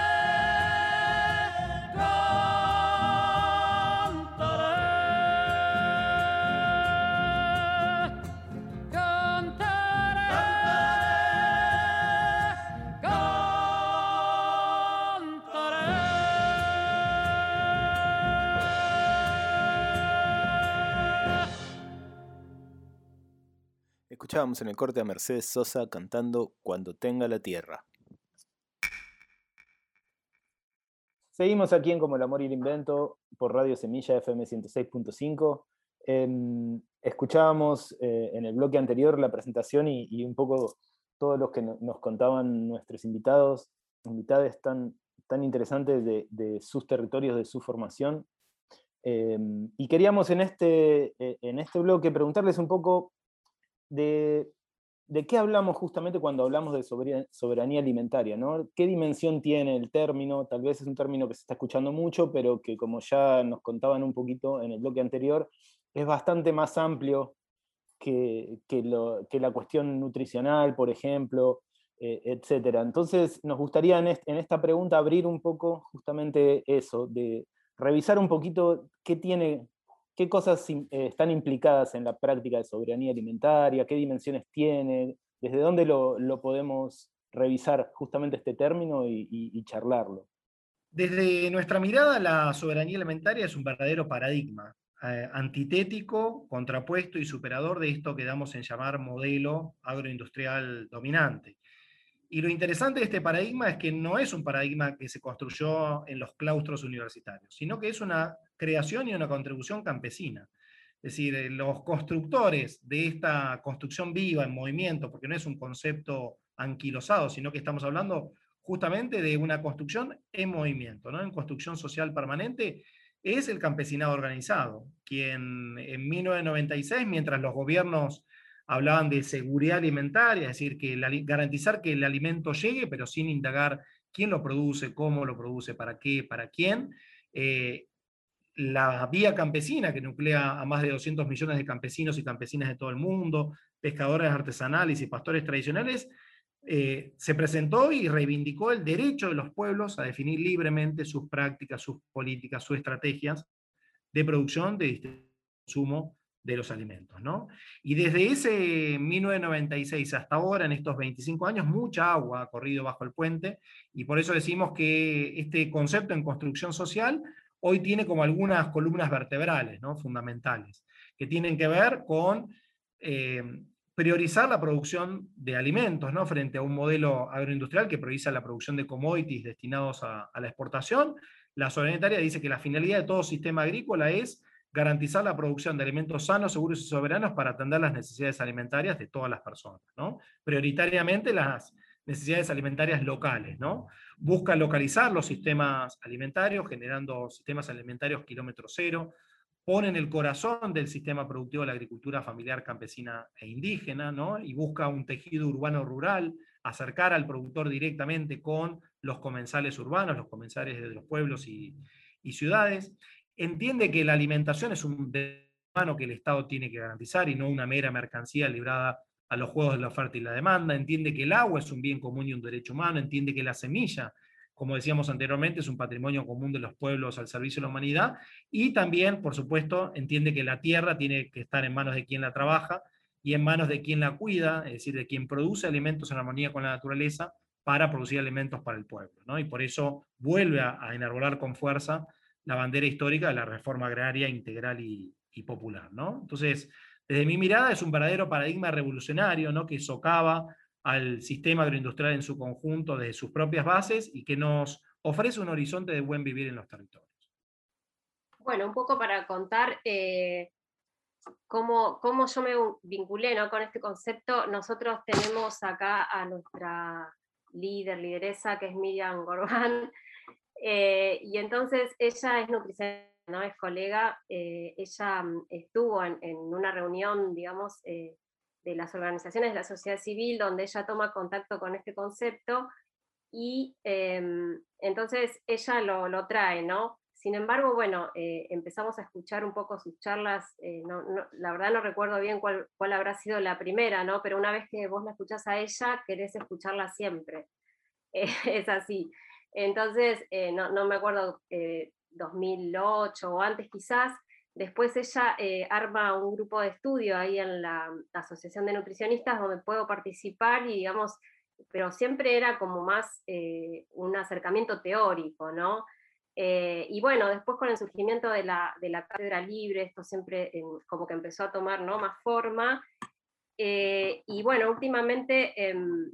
Escuchábamos en el corte a Mercedes Sosa cantando Cuando tenga la tierra. Seguimos aquí en Como el amor y el invento por Radio Semilla F M ciento seis punto cinco. Eh, escuchábamos eh, en el bloque anterior la presentación y, y un poco todos los que no, nos contaban nuestros invitados, invitadas tan, tan interesantes de, de sus territorios, de su formación. Eh, y queríamos en este, en este bloque preguntarles un poco De, de qué hablamos justamente cuando hablamos de soberanía alimentaria, ¿no? ¿Qué dimensión tiene el término? Tal vez es un término que se está escuchando mucho, pero que, como ya nos contaban un poquito en el bloque anterior, es bastante más amplio que, que, lo, que la cuestión nutricional, por ejemplo, eh, etcétera. Entonces nos gustaría en, este, en esta pregunta abrir un poco justamente eso, de revisar un poquito qué tiene... ¿Qué cosas eh, están implicadas en la práctica de soberanía alimentaria? ¿Qué dimensiones tiene? ¿Desde dónde lo, lo podemos revisar justamente este término y, y, y charlarlo? Desde nuestra mirada, la soberanía alimentaria es un verdadero paradigma, eh, antitético, contrapuesto y superador de esto que damos en llamar modelo agroindustrial dominante. Y lo interesante de este paradigma es que no es un paradigma que se construyó en los claustros universitarios, sino que es una creación y una contribución campesina. Es decir, los constructores de esta construcción viva, en movimiento, porque no es un concepto anquilosado, sino que estamos hablando justamente de una construcción en movimiento, ¿no? En construcción social permanente, es el campesinado organizado, quien en mil novecientos noventa y seis, mientras los gobiernos hablaban de seguridad alimentaria, es decir, que la, garantizar que el alimento llegue, pero sin indagar quién lo produce, cómo lo produce, para qué, para quién. Eh, la vía campesina, que nuclea a más de doscientos millones de campesinos y campesinas de todo el mundo, pescadores artesanales y pastores tradicionales, eh, se presentó y reivindicó el derecho de los pueblos a definir libremente sus prácticas, sus políticas, sus estrategias de producción, de consumo de los alimentos, ¿no? Y desde ese mil novecientos noventa y seis hasta ahora, en estos veinticinco años, mucha agua ha corrido bajo el puente, y por eso decimos que este concepto en construcción social hoy tiene como algunas columnas vertebrales, ¿no? Fundamentales, que tienen que ver con eh, priorizar la producción de alimentos, ¿no? Frente a un modelo agroindustrial que prioriza la producción de commodities destinados a, a la exportación. La soberanía alimentaria dice que la finalidad de todo sistema agrícola es garantizar la producción de alimentos sanos, seguros y soberanos para atender las necesidades alimentarias de todas las personas, ¿no? Prioritariamente las necesidades alimentarias locales, ¿no? Busca localizar los sistemas alimentarios, generando sistemas alimentarios kilómetro cero, pone en el corazón del sistema productivo la agricultura familiar, campesina e indígena, ¿no? Y busca un tejido urbano-rural, acercar al productor directamente con los comensales urbanos, los comensales de los pueblos y, y ciudades. Entiende que la alimentación es un derecho humano que el Estado tiene que garantizar y no una mera mercancía librada a los juegos de la oferta y la demanda. Entiende que el agua es un bien común y un derecho humano. Entiende que la semilla, como decíamos anteriormente, es un patrimonio común de los pueblos al servicio de la humanidad. Y también, por supuesto, entiende que la tierra tiene que estar en manos de quien la trabaja y en manos de quien la cuida, es decir, de quien produce alimentos en armonía con la naturaleza para producir alimentos para el pueblo, ¿no? Y por eso vuelve a, a enarbolar con fuerza la bandera histórica de la reforma agraria integral y, y popular, ¿no? Entonces, desde mi mirada es un verdadero paradigma revolucionario, ¿no? Que socava al sistema agroindustrial en su conjunto desde sus propias bases y que nos ofrece un horizonte de buen vivir en los territorios. Bueno, un poco para contar eh, cómo, cómo yo me vinculé, ¿no? Con este concepto. Nosotros tenemos acá a nuestra líder, lideresa, que es Miriam Gorbán, Eh, y entonces ella es nutricionista, ¿no? Es colega, eh, ella estuvo en, en una reunión, digamos, eh, de las organizaciones de la sociedad civil, donde ella toma contacto con este concepto, y eh, entonces ella lo, lo trae, ¿no? Sin embargo, bueno, eh, empezamos a escuchar un poco sus charlas, eh, no, no, la verdad no recuerdo bien cuál, cuál habrá sido la primera, ¿no? Pero una vez que vos la escuchás a ella, querés escucharla siempre, eh, es así. Entonces, eh, no, no me acuerdo, eh, dos mil ocho o antes quizás, después ella eh, arma un grupo de estudio ahí en la Asociación de Nutricionistas donde puedo participar y digamos, pero siempre era como más eh, un acercamiento teórico, ¿no? Eh, y bueno, después con el surgimiento de la, de la cátedra libre, esto siempre eh, como que empezó a tomar, ¿no?, más forma, eh, y bueno, últimamente... Eh,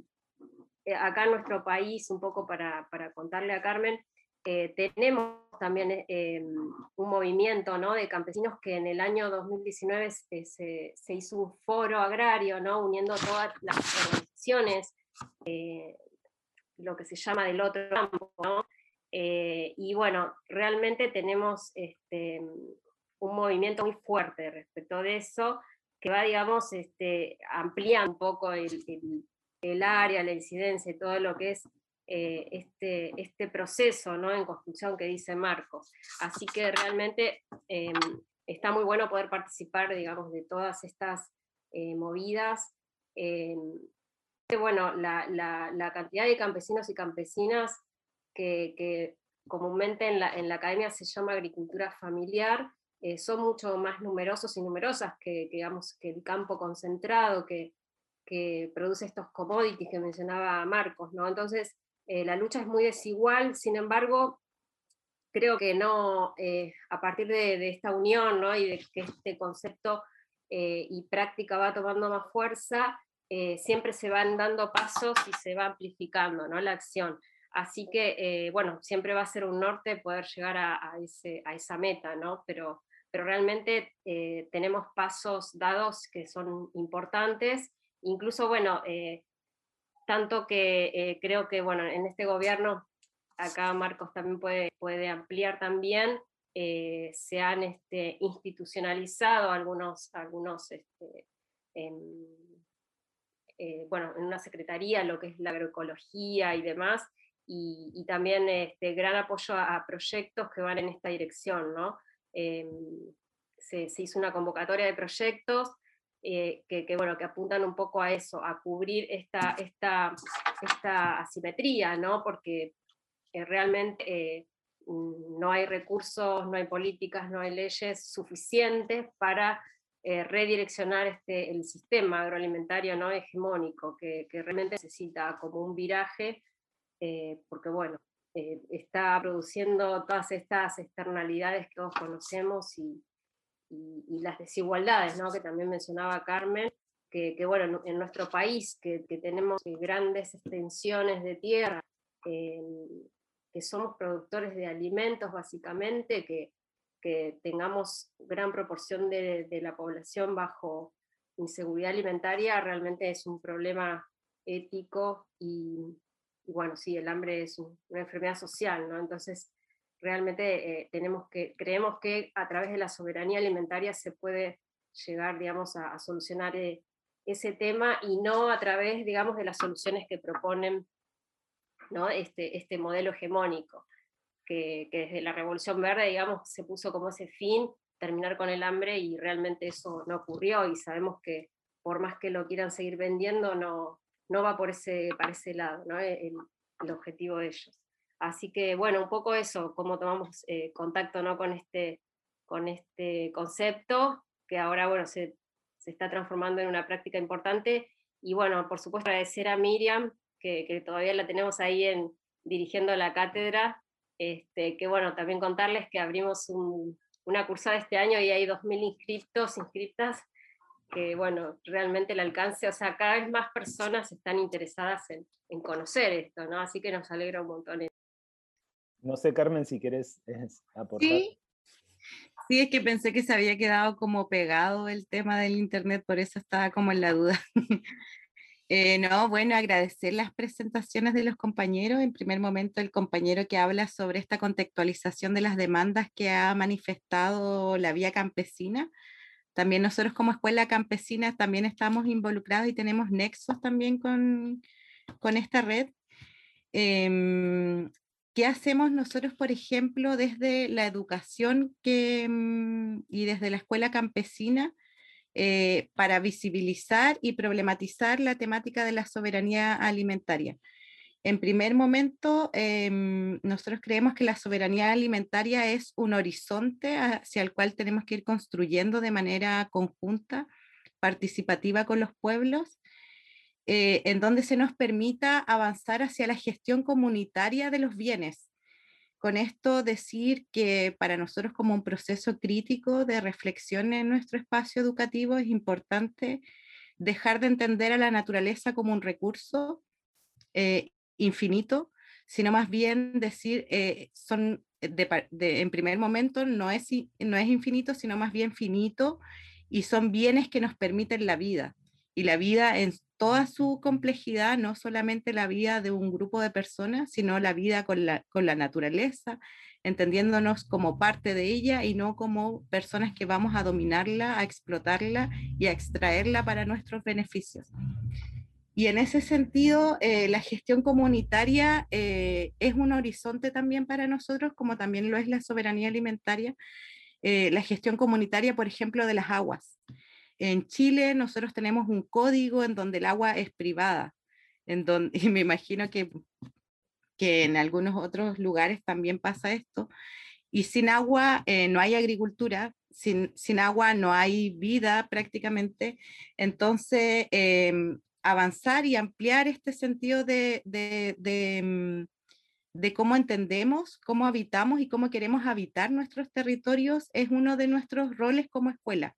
acá en nuestro país, un poco para, para contarle a Carmen, eh, tenemos también eh, un movimiento, ¿no?, de campesinos que en el año dos mil diecinueve se, se, se hizo un foro agrario, ¿no?, uniendo todas las organizaciones, eh, lo que se llama del otro campo, ¿no? Eh, y bueno, realmente tenemos este, un movimiento muy fuerte respecto de eso, que va, digamos, este, ampliando un poco el, el el área, la incidencia y todo lo que es eh, este, este proceso, ¿no?, en construcción que dice Marcos. Así que realmente eh, está muy bueno poder participar, digamos, de todas estas eh, movidas. Eh, bueno, la, la, la cantidad de campesinos y campesinas que, que comúnmente en la, en la academia se llama agricultura familiar, eh, son mucho más numerosos y numerosas que, que, digamos, que el campo concentrado, que que produce estos commodities que mencionaba Marcos, ¿no? Entonces, eh, la lucha es muy desigual, sin embargo, creo que no, eh, a partir de, de esta unión, ¿no?, y de que este concepto eh, y práctica va tomando más fuerza, eh, siempre se van dando pasos y se va amplificando, ¿no?, la acción. Así que, eh, bueno, siempre va a ser un norte poder llegar a, a, ese, a esa meta, ¿no? Pero, pero realmente eh, tenemos pasos dados que son importantes. Incluso, bueno, eh, tanto que eh, creo que, bueno, en este gobierno, acá Marcos también puede, puede ampliar también, eh, se han este, institucionalizado algunos, algunos este, eh, eh, bueno, en una secretaría, lo que es la agroecología y demás, y, y también este, gran apoyo a, a proyectos que van en esta dirección, ¿no? Eh, se, se hizo una convocatoria de proyectos eh, que, que, bueno, que apuntan un poco a eso, a cubrir esta, esta, esta asimetría, ¿no? Porque eh, realmente eh, no hay recursos, no hay políticas, no hay leyes suficientes para eh, redireccionar este, el sistema agroalimentario, ¿no? Hegemónico, que, que realmente necesita como un viraje, eh, porque bueno, eh, está produciendo todas estas externalidades que todos conocemos y, y, y las desigualdades, ¿no? Que también mencionaba Carmen, que, que bueno, en, en nuestro país, que, que tenemos grandes extensiones de tierra, eh, que somos productores de alimentos básicamente, que, que tengamos gran proporción de, de la población bajo inseguridad alimentaria, realmente es un problema ético y, y bueno, sí, el hambre es un, una enfermedad social, ¿no? Entonces, realmente eh, tenemos que, creemos que a través de la soberanía alimentaria se puede llegar, digamos, a, a solucionar eh, ese tema y no a través, digamos, de las soluciones que proponen, ¿no? este, este modelo hegemónico, que, que desde la Revolución Verde, digamos, se puso como ese fin, terminar con el hambre, y realmente eso no ocurrió, y sabemos que por más que lo quieran seguir vendiendo, no, no va por ese, para ese lado, ¿no? el, el objetivo de ellos. Así que, bueno, un poco eso, cómo tomamos eh, contacto, ¿no? con, este, con este concepto, que ahora, bueno, se, se está transformando en una práctica importante, y bueno, por supuesto agradecer a Miriam, que, que todavía la tenemos ahí en, dirigiendo la cátedra, este, que bueno, también contarles que abrimos un, una cursada este año y hay dos mil inscriptos, inscriptas, que bueno, realmente el alcance, o sea, cada vez más personas están interesadas en, en conocer esto, ¿no? Así que nos alegra un montón. No sé, Carmen, si querés aportar. Sí. Sí, es que pensé que se había quedado como pegado el tema del internet, por eso estaba como en la duda. Eh, no, bueno, agradecer las presentaciones de los compañeros. En primer momento, el compañero que habla sobre esta contextualización de las demandas que ha manifestado la vía campesina. También nosotros como escuela campesina también estamos involucrados y tenemos nexos también con, con esta red. Eh, ¿Qué hacemos nosotros, por ejemplo, desde la educación que, y desde la escuela campesina? Eh, para visibilizar y problematizar la temática de la soberanía alimentaria. En primer momento, eh, nosotros creemos que la soberanía alimentaria es un horizonte hacia el cual tenemos que ir construyendo de manera conjunta, participativa con los pueblos, eh, en donde se nos permita avanzar hacia la gestión comunitaria de los bienes. Con esto decir que para nosotros como un proceso crítico de reflexión en nuestro espacio educativo es importante dejar de entender a la naturaleza como un recurso eh, infinito, sino más bien decir, eh, son de, de, en primer momento no es, no es infinito, sino más bien finito, y son bienes que nos permiten la vida. Y la vida en toda su complejidad, no solamente la vida de un grupo de personas, sino la vida con la, con la naturaleza, entendiéndonos como parte de ella y no como personas que vamos a dominarla, a explotarla y a extraerla para nuestros beneficios. Y en ese sentido, eh, la gestión comunitaria eh, es un horizonte también para nosotros, como también lo es la soberanía alimentaria. Eh, la gestión comunitaria, por ejemplo, de las aguas. En Chile nosotros tenemos un código en donde el agua es privada, en donde, y me imagino que, que en algunos otros lugares también pasa esto, y sin agua eh, no hay agricultura, sin, sin agua no hay vida prácticamente. Entonces, eh, avanzar y ampliar este sentido de, de, de, de cómo entendemos, cómo habitamos y cómo queremos habitar nuestros territorios es uno de nuestros roles como escuela.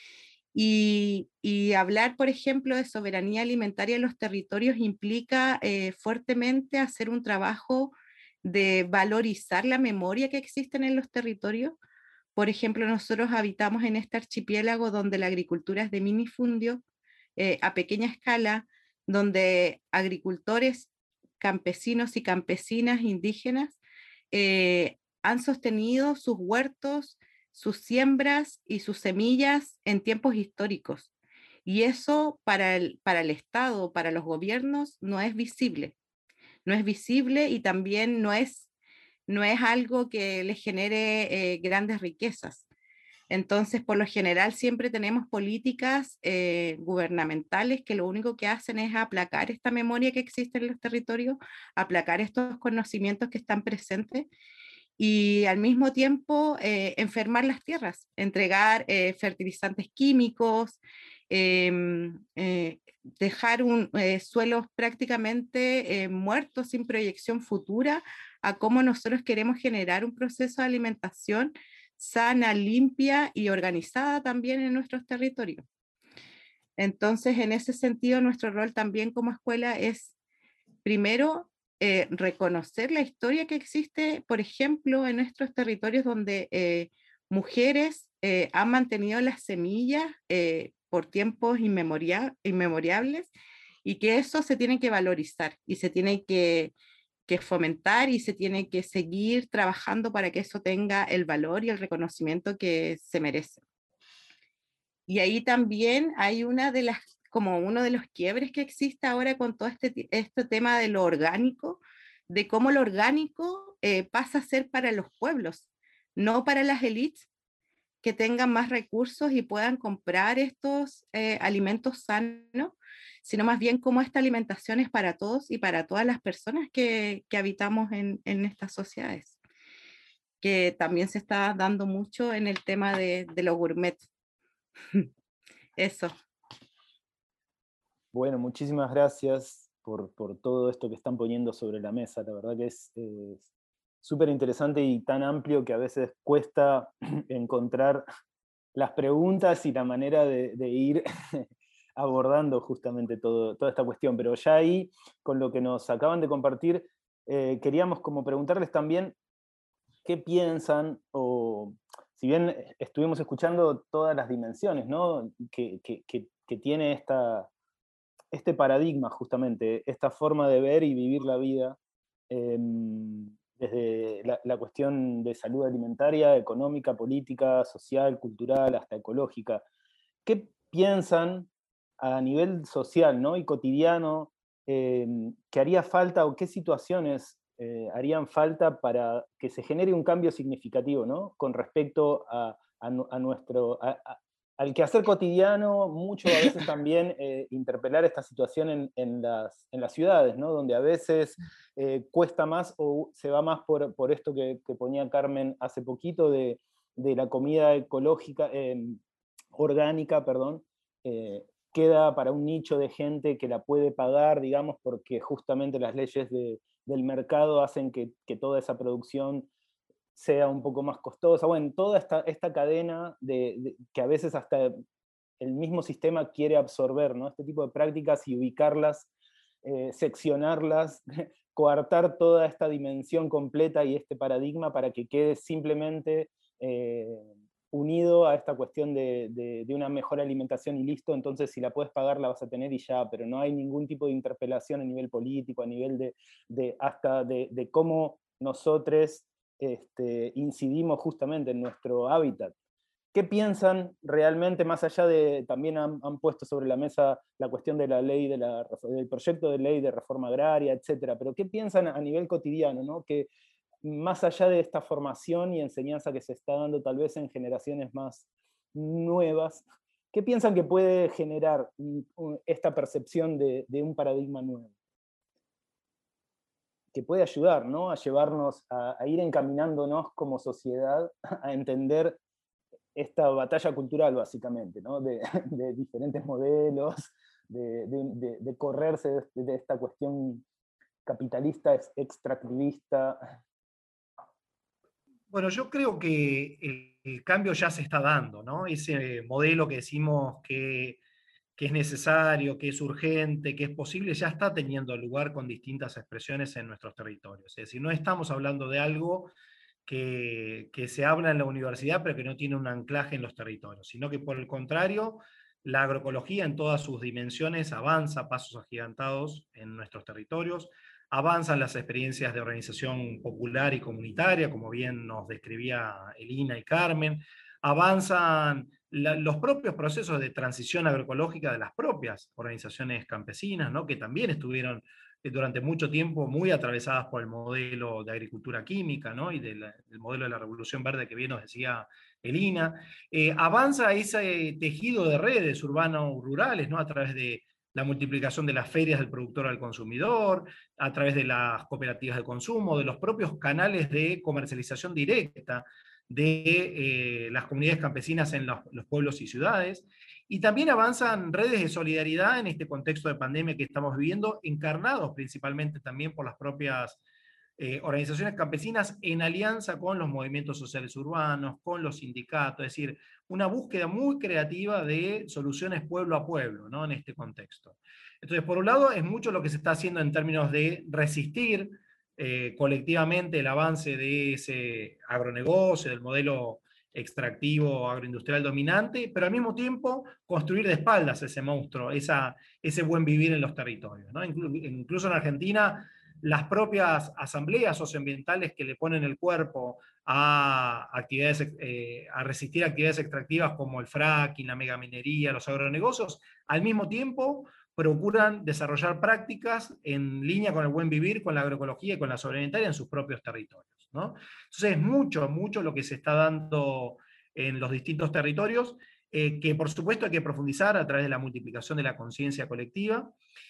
Y, y hablar, por ejemplo, de soberanía alimentaria en los territorios implica eh, fuertemente hacer un trabajo de valorizar la memoria que existen en los territorios. Por ejemplo, nosotros habitamos en este archipiélago donde la agricultura es de minifundio, eh, a pequeña escala, donde agricultores, campesinos y campesinas indígenas eh, han sostenido sus huertos, sus siembras y sus semillas en tiempos históricos. Y eso para el, para el Estado, para los gobiernos, no es visible. No es visible y también no es, no es algo que les genere eh, grandes riquezas. Entonces, por lo general, siempre tenemos políticas eh, gubernamentales que lo único que hacen es aplacar esta memoria que existe en los territorios, aplacar estos conocimientos que están presentes y al mismo tiempo eh, enfermar las tierras, entregar eh, fertilizantes químicos, eh, eh, dejar un, eh, suelos prácticamente eh, muertos sin proyección futura a cómo nosotros queremos generar un proceso de alimentación sana, limpia y organizada también en nuestros territorios. Entonces, en ese sentido, nuestro rol también como escuela es, primero, eh, reconocer la historia que existe, por ejemplo, en nuestros territorios donde eh, mujeres eh, han mantenido las semillas eh, por tiempos inmemoria inmemoriables y que eso se tiene que valorizar y se tiene que, que fomentar y se tiene que seguir trabajando para que eso tenga el valor y el reconocimiento que se merece. Y ahí también hay una de las, como uno de los quiebres que existe ahora con todo este, este tema de lo orgánico, de cómo lo orgánico eh, pasa a ser para los pueblos, no para las élites que tengan más recursos y puedan comprar estos eh, alimentos sanos, sino más bien cómo esta alimentación es para todos y para todas las personas que, que habitamos en, en estas sociedades, que también se está dando mucho en el tema de, de lo gourmet. Eso. Bueno, muchísimas gracias por, por todo esto que están poniendo sobre la mesa. La verdad que es súper eh, interesante y tan amplio que a veces cuesta encontrar las preguntas y la manera de, de ir abordando justamente todo, toda esta cuestión. Pero ya ahí, con lo que nos acaban de compartir, eh, queríamos como preguntarles también qué piensan, o si bien estuvimos escuchando todas las dimensiones, ¿no? que, que, que, que tiene esta, este paradigma justamente, esta forma de ver y vivir la vida, eh, desde la, la cuestión de salud alimentaria, económica, política, social, cultural, hasta ecológica. ¿Qué piensan a nivel social, ¿no? y cotidiano eh, que haría falta, o qué situaciones eh, harían falta para que se genere un cambio significativo, ¿no? con respecto a, a, a nuestro... A, a, al quehacer cotidiano, mucho a veces también eh, interpelar esta situación en, en, las, en las ciudades, ¿no? donde a veces eh, cuesta más o se va más por, por esto que, que ponía Carmen hace poquito, de, de la comida ecológica, eh, orgánica, perdón, eh, queda para un nicho de gente que la puede pagar, digamos, porque justamente las leyes de, del mercado hacen que, que toda esa producción sea un poco más costosa. Bueno, toda esta, esta cadena de, de, que a veces hasta el mismo sistema quiere absorber, ¿no? Este tipo de prácticas y ubicarlas, eh, seccionarlas, coartar toda esta dimensión completa y este paradigma para que quede simplemente eh, unido a esta cuestión de, de, de una mejor alimentación y listo, entonces si la puedes pagar la vas a tener y ya, pero no hay ningún tipo de interpelación a nivel político, a nivel de, de hasta de, de cómo nosotros Este, incidimos justamente en nuestro hábitat. ¿Qué piensan realmente, más allá de, también han, han puesto sobre la mesa la cuestión de la ley, de la, del proyecto de ley de reforma agraria, etcétera, pero qué piensan a nivel cotidiano, ¿no? Que más allá de esta formación y enseñanza que se está dando tal vez en generaciones más nuevas, ¿qué piensan que puede generar esta percepción de, de un paradigma nuevo? Que puede ayudar, ¿no? a llevarnos a, a ir encaminándonos como sociedad a entender esta batalla cultural, básicamente, ¿no? de, de diferentes modelos, de, de, de, de correrse de, de esta cuestión capitalista, extractivista. Bueno, yo creo que el, el cambio ya se está dando, ¿no? Ese modelo que decimos que que es necesario, que es urgente, que es posible, ya está teniendo lugar con distintas expresiones en nuestros territorios. Es decir, no estamos hablando de algo que, que se habla en la universidad, pero que no tiene un anclaje en los territorios, sino que por el contrario, la agroecología en todas sus dimensiones avanza a pasos agigantados en nuestros territorios, avanzan las experiencias de organización popular y comunitaria, como bien nos describía Elina y Carmen, avanzan la, los propios procesos de transición agroecológica de las propias organizaciones campesinas, ¿no? Que también estuvieron durante mucho tiempo muy atravesadas por el modelo de agricultura química, ¿no? Y del, del modelo de la revolución verde que bien nos decía Elina. Eh, avanza ese tejido de redes urbano-rurales, ¿no? A través de la multiplicación de las ferias del productor al consumidor, a través de las cooperativas de consumo, de los propios canales de comercialización directa de eh, las comunidades campesinas en los, los pueblos y ciudades, y también avanzan redes de solidaridad en este contexto de pandemia que estamos viviendo, encarnados principalmente también por las propias eh, organizaciones campesinas en alianza con los movimientos sociales urbanos, con los sindicatos, es decir, una búsqueda muy creativa de soluciones pueblo a pueblo, ¿no? En este contexto. Entonces, por un lado, es mucho lo que se está haciendo en términos de resistir eh, colectivamente el avance de ese agronegocio, del modelo extractivo agroindustrial dominante, pero al mismo tiempo construir de espaldas ese monstruo, esa, ese buen vivir en los territorios, ¿no? Incluso en Argentina, las propias asambleas socioambientales que le ponen el cuerpo a, actividades, eh, a resistir actividades extractivas como el fracking, la megaminería, los agronegocios, al mismo tiempo procuran desarrollar prácticas en línea con el buen vivir, con la agroecología y con la soberanía en sus propios territorios, ¿no? Entonces es mucho, mucho lo que se está dando en los distintos territorios, eh, que por supuesto hay que profundizar a través de la multiplicación de la conciencia colectiva,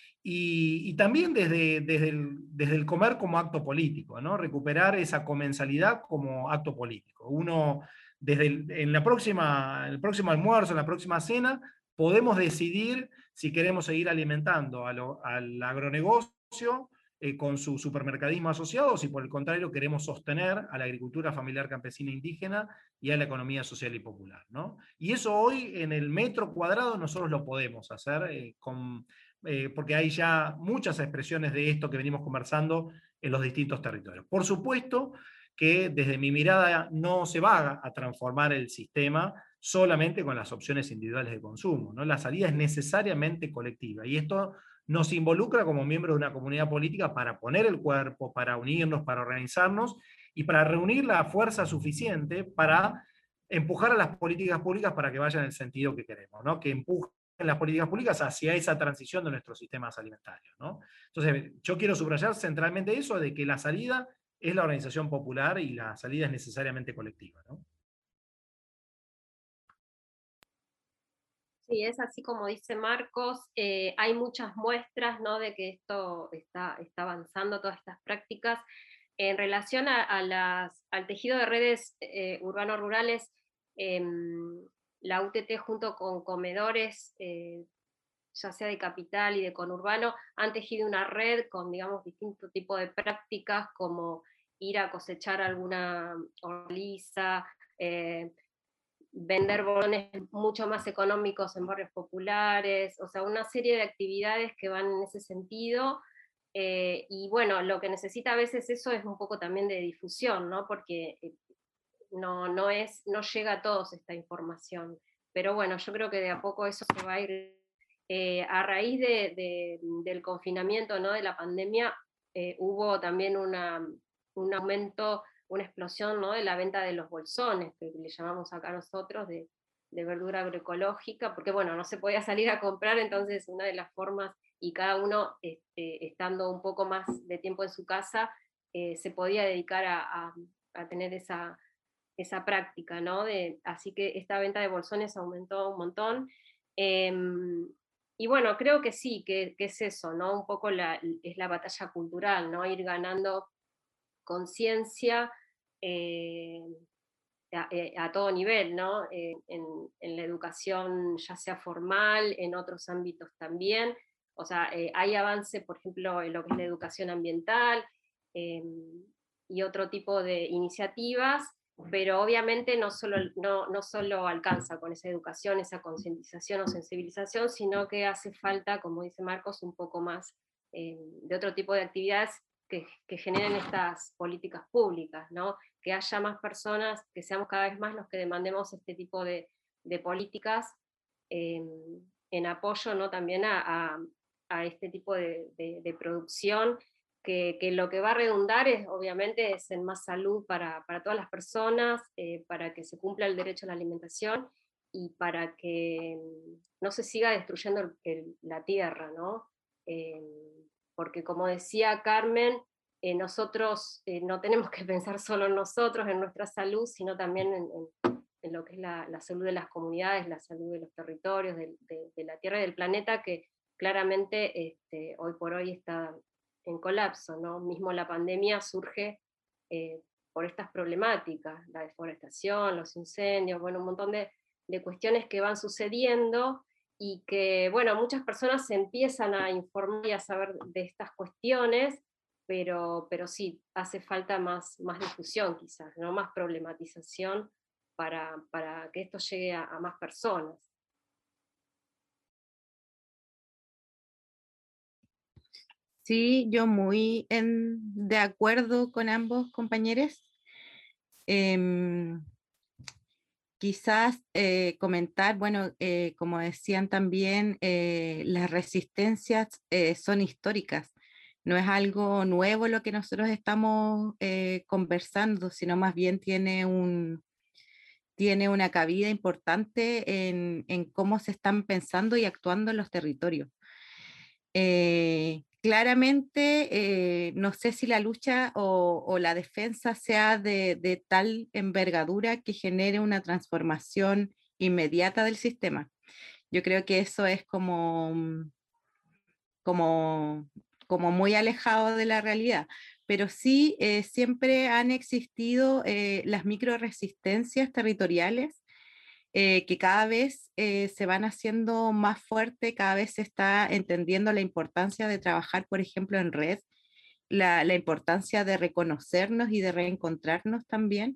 y, y también desde, desde, el, desde el comer como acto político, ¿no? Recuperar esa comensalidad como acto político. Uno, desde el, en la próxima, el próximo almuerzo, en la próxima cena, podemos decidir si queremos seguir alimentando a lo, al agronegocio eh, con su supermercadismo asociado, o si por el contrario queremos sostener a la agricultura familiar campesina indígena y a la economía social y popular, ¿no? Y eso hoy en el metro cuadrado nosotros lo podemos hacer, eh, con, eh, porque hay ya muchas expresiones de esto que venimos conversando en los distintos territorios. Por supuesto que desde mi mirada no se va a transformar el sistema solamente con las opciones individuales de consumo, ¿no? La salida es necesariamente colectiva, y esto nos involucra como miembros de una comunidad política para poner el cuerpo, para unirnos, para organizarnos, y para reunir la fuerza suficiente para empujar a las políticas públicas para que vayan en el sentido que queremos, ¿no? Que empujen las políticas públicas hacia esa transición de nuestros sistemas alimentarios, ¿no? Entonces, yo quiero subrayar centralmente eso, de que la salida es la organización popular y la salida es necesariamente colectiva, ¿no? Sí, es así como dice Marcos, eh, hay muchas muestras, ¿no? De que esto está, está avanzando, todas estas prácticas. En relación a, a las, al tejido de redes eh, urbano-rurales, eh, la U T T junto con comedores, eh, ya sea de capital y de conurbano, han tejido una red con, digamos, distintos tipos de prácticas, como ir a cosechar alguna hortaliza, eh, vender bonos mucho más económicos en barrios populares, o sea, una serie de actividades que van en ese sentido, eh, y bueno, lo que necesita a veces eso es un poco también de difusión, ¿no? Porque no, no, es, no llega a todos esta información, pero bueno, yo creo que de a poco eso se va a ir, eh, a raíz de, de, del confinamiento, ¿no? De la pandemia, eh, hubo también una, un aumento, una explosión, ¿no? De la venta de los bolsones, que le llamamos acá nosotros, de, de verdura agroecológica, porque bueno, no se podía salir a comprar, entonces una de las formas, y cada uno este, estando un poco más de tiempo en su casa, eh, se podía dedicar a, a, a tener esa, esa práctica, ¿no? De, así que esta venta de bolsones aumentó un montón. Eh, y bueno, creo que sí, que, que es eso, ¿no? Un poco la, es la batalla cultural, ¿no? Ir ganando conciencia, eh, a, a todo nivel, ¿no? Eh, en, en la educación, ya sea formal, en otros ámbitos también. O sea, eh, hay avance, por ejemplo, en lo que es la educación ambiental, eh, y otro tipo de iniciativas, pero obviamente no solo, no, no solo alcanza con esa educación, esa concientización o sensibilización, sino que hace falta, como dice Marcos, un poco más eh, de otro tipo de actividades que, que generen estas políticas públicas, ¿no? Que haya más personas, que seamos cada vez más los que demandemos este tipo de, de políticas eh, en apoyo, ¿no? También a, a, a este tipo de, de, de producción, que, que lo que va a redundar es, obviamente, es en más salud para, para todas las personas, eh, para que se cumpla el derecho a la alimentación, y para que no se siga destruyendo el, el, la tierra, ¿no? Eh, porque como decía Carmen, eh, nosotros eh, no tenemos que pensar solo en nosotros, en nuestra salud, sino también en, en, en lo que es la, la salud de las comunidades, la salud de los territorios, de, de, de la tierra y del planeta, que claramente este, hoy por hoy está en colapso, ¿no? Mismo la pandemia surge eh, por estas problemáticas, la deforestación, los incendios, bueno, un montón de, de cuestiones que van sucediendo y que, bueno, muchas personas se empiezan a informar y a saber de estas cuestiones, pero, pero sí, hace falta más, más difusión quizás, ¿no? Más problematización para, para que esto llegue a, a más personas. Sí, yo muy en, de acuerdo con ambos compañeros. Eh, quizás eh, comentar, bueno, eh, como decían también, eh, las resistencias eh, son históricas. No es algo nuevo lo que nosotros estamos eh, conversando, sino más bien tiene, un, tiene una cabida importante en, en cómo se están pensando y actuando en los territorios. Eh, claramente, eh, no sé si la lucha o, o la defensa sea de, de tal envergadura que genere una transformación inmediata del sistema. Yo creo que eso es como, como, como muy alejado de la realidad, pero sí eh, siempre han existido eh, las microresistencias territoriales Eh, que cada vez eh, se van haciendo más fuertes, cada vez se está entendiendo la importancia de trabajar, por ejemplo, en red, la, la importancia de reconocernos y de reencontrarnos también.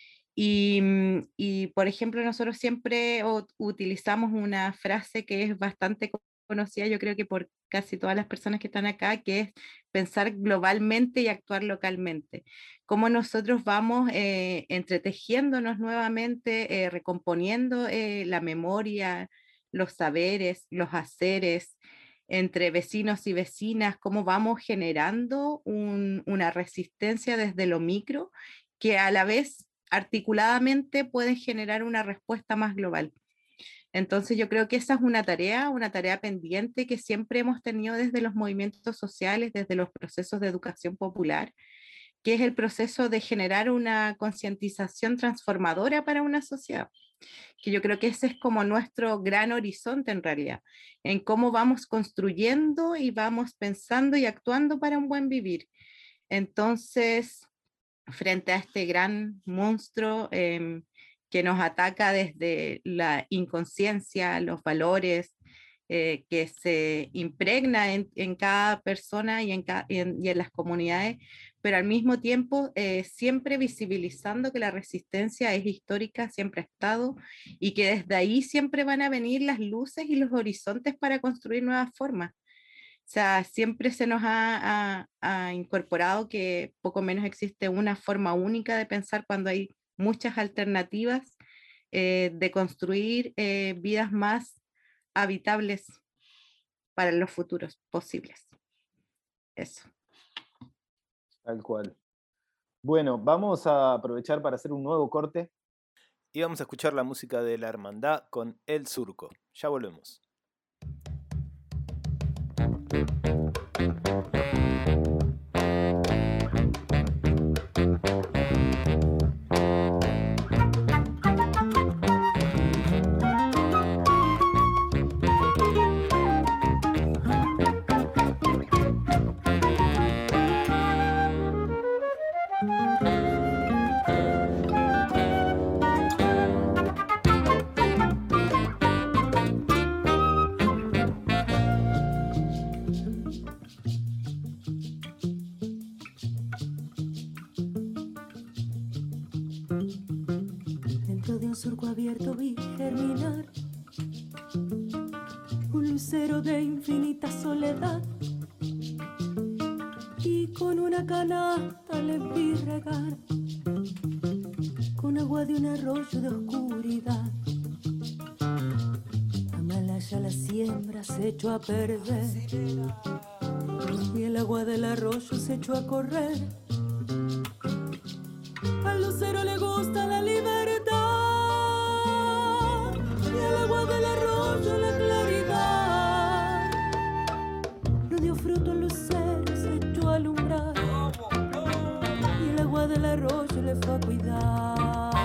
Y, y por ejemplo, nosotros siempre o, utilizamos una frase que es bastante conocida, yo creo que por casi todas las personas que están acá, que es pensar globalmente y actuar localmente. Cómo nosotros vamos eh, entretejiéndonos nuevamente, eh, recomponiendo eh, la memoria, los saberes, los haceres entre vecinos y vecinas, cómo vamos generando un, una resistencia desde lo micro que a la vez articuladamente pueden generar una respuesta más global. Entonces yo creo que esa es una tarea, una tarea pendiente que siempre hemos tenido desde los movimientos sociales, desde los procesos de educación popular, que es el proceso de generar una concientización transformadora para una sociedad, que yo creo que ese es como nuestro gran horizonte en realidad, en cómo vamos construyendo y vamos pensando y actuando para un buen vivir. Entonces, frente a este gran monstruo eh, que nos ataca desde la inconsciencia, los valores, eh, que se impregna en, en cada persona y en, ca y, en, y en las comunidades, pero al mismo tiempo eh, siempre visibilizando que la resistencia es histórica, siempre ha estado, y que desde ahí siempre van a venir las luces y los horizontes para construir nuevas formas. O sea, siempre se nos ha, ha, ha incorporado que poco menos existe una forma única de pensar cuando hay muchas alternativas eh, de construir eh, vidas más habitables para los futuros posibles. Eso. Tal cual. Bueno, vamos a aprovechar para hacer un nuevo corte y vamos a escuchar la música de La Hermandad con El Surco. Ya volvemos. Surco abierto vi germinar un lucero de infinita soledad, y con una canasta le vi regar con agua de un arroyo de oscuridad. Amalaya la siembra se echó a perder y el agua del arroyo se echó a correr. Al lucero le gusta la libertad. lucero se echó a alumbrar y el agua del arroyo le fue a cuidar.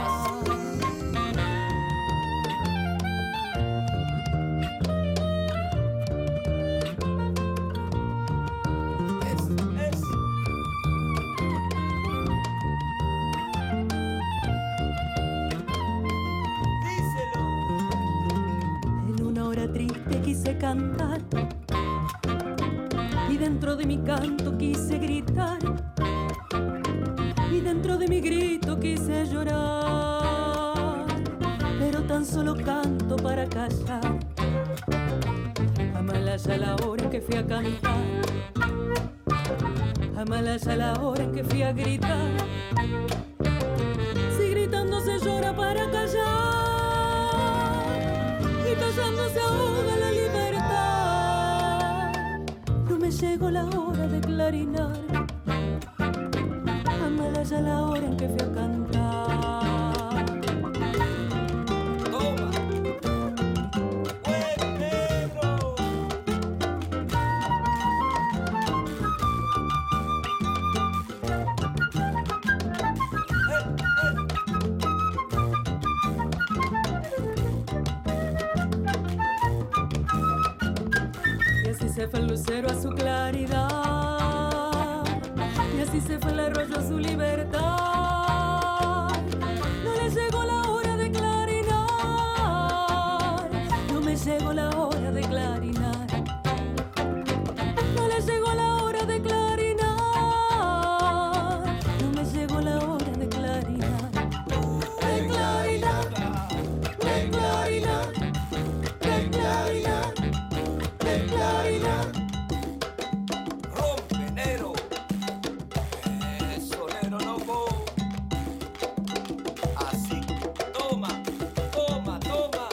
Quise cantar y dentro de mi canto quise gritar y dentro de mi grito quise llorar, pero tan solo canto para callar. Amalaya la hora en que fui a cantar, amalaya la hora en que fui a gritar. Si gritando se llora para callar y callando se ahoga la libertad, no me llegó la hora de clarinar. Amalaya la hora en que fui a cantar. Toma. Buen negro. Y así se fue el lucero a su claridad, y así se fue el arroyo a su libertad. No le llegó la hora de clarinar, no me llegó la hora de clarinar, no le llegó la hora de clarinar, no me llegó la hora de clarinar, de clarinar, de clarinar, de clarinar, de clarinar. Rompe, Nero. Eso, Nero, loco. Así. Toma, toma, toma.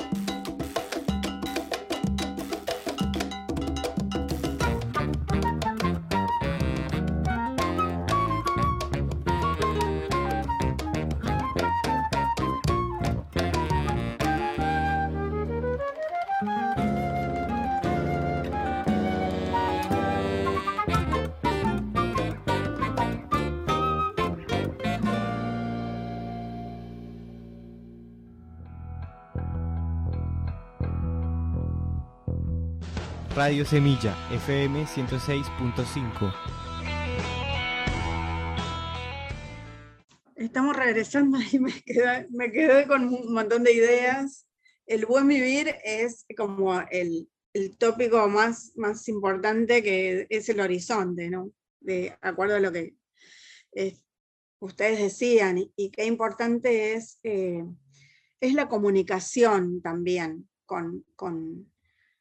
Radio Semilla, F M ciento seis punto cinco. Estamos regresando y me quedé, me quedé con un montón de ideas. El buen vivir es como el, el tópico más, más importante, que es el horizonte, ¿no? De acuerdo a lo que eh, ustedes decían, y, y qué importante es, eh, es la comunicación también con, con,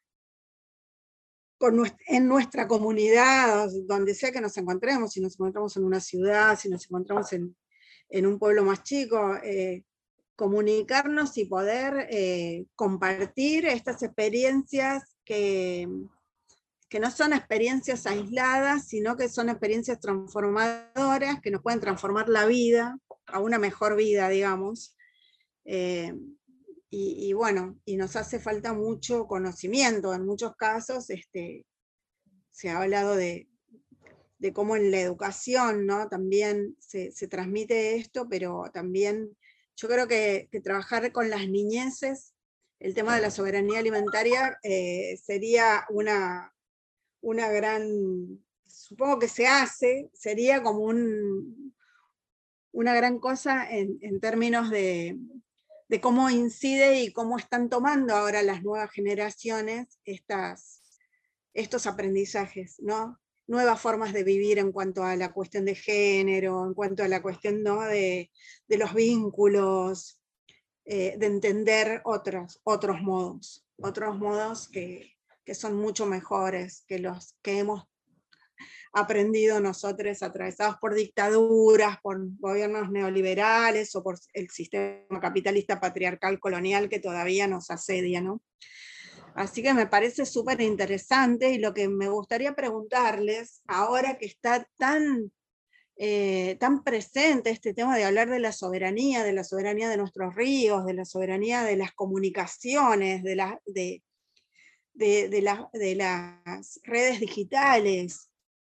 con nuestra, en nuestra comunidad, donde sea que nos encontremos, si nos encontramos en una ciudad, si nos encontramos en, en un pueblo más chico, eh, comunicarnos y poder eh, compartir estas experiencias que, que no son experiencias aisladas, sino que son experiencias transformadoras, que nos pueden transformar la vida a una mejor vida, digamos. Eh, y, y bueno, y nos hace falta mucho conocimiento. En muchos casos este, se ha hablado de, de cómo en la educación, ¿no? También se, se transmite esto, pero también yo creo que, que trabajar con las niñeces, el tema de la soberanía alimentaria, eh, sería una, una gran, supongo que se hace, sería como un, una gran cosa en, en términos de, de cómo incide y cómo están tomando ahora las nuevas generaciones estas, estos aprendizajes, ¿no? Nuevas formas de vivir en cuanto a la cuestión de género, en cuanto a la cuestión, ¿no? de, de los vínculos, eh, de entender otros, otros modos, otros modos que, que son mucho mejores que los que hemos aprendido nosotros, atravesados por dictaduras, por gobiernos neoliberales o por el sistema capitalista patriarcal colonial que todavía nos asedia, ¿no? Así que me parece súper interesante, y lo que me gustaría preguntarles, ahora que está tan, eh, tan presente este tema de hablar de la soberanía, de la soberanía de nuestros ríos, de la soberanía de las comunicaciones, de, la, de, de, de, la, de las redes digitales,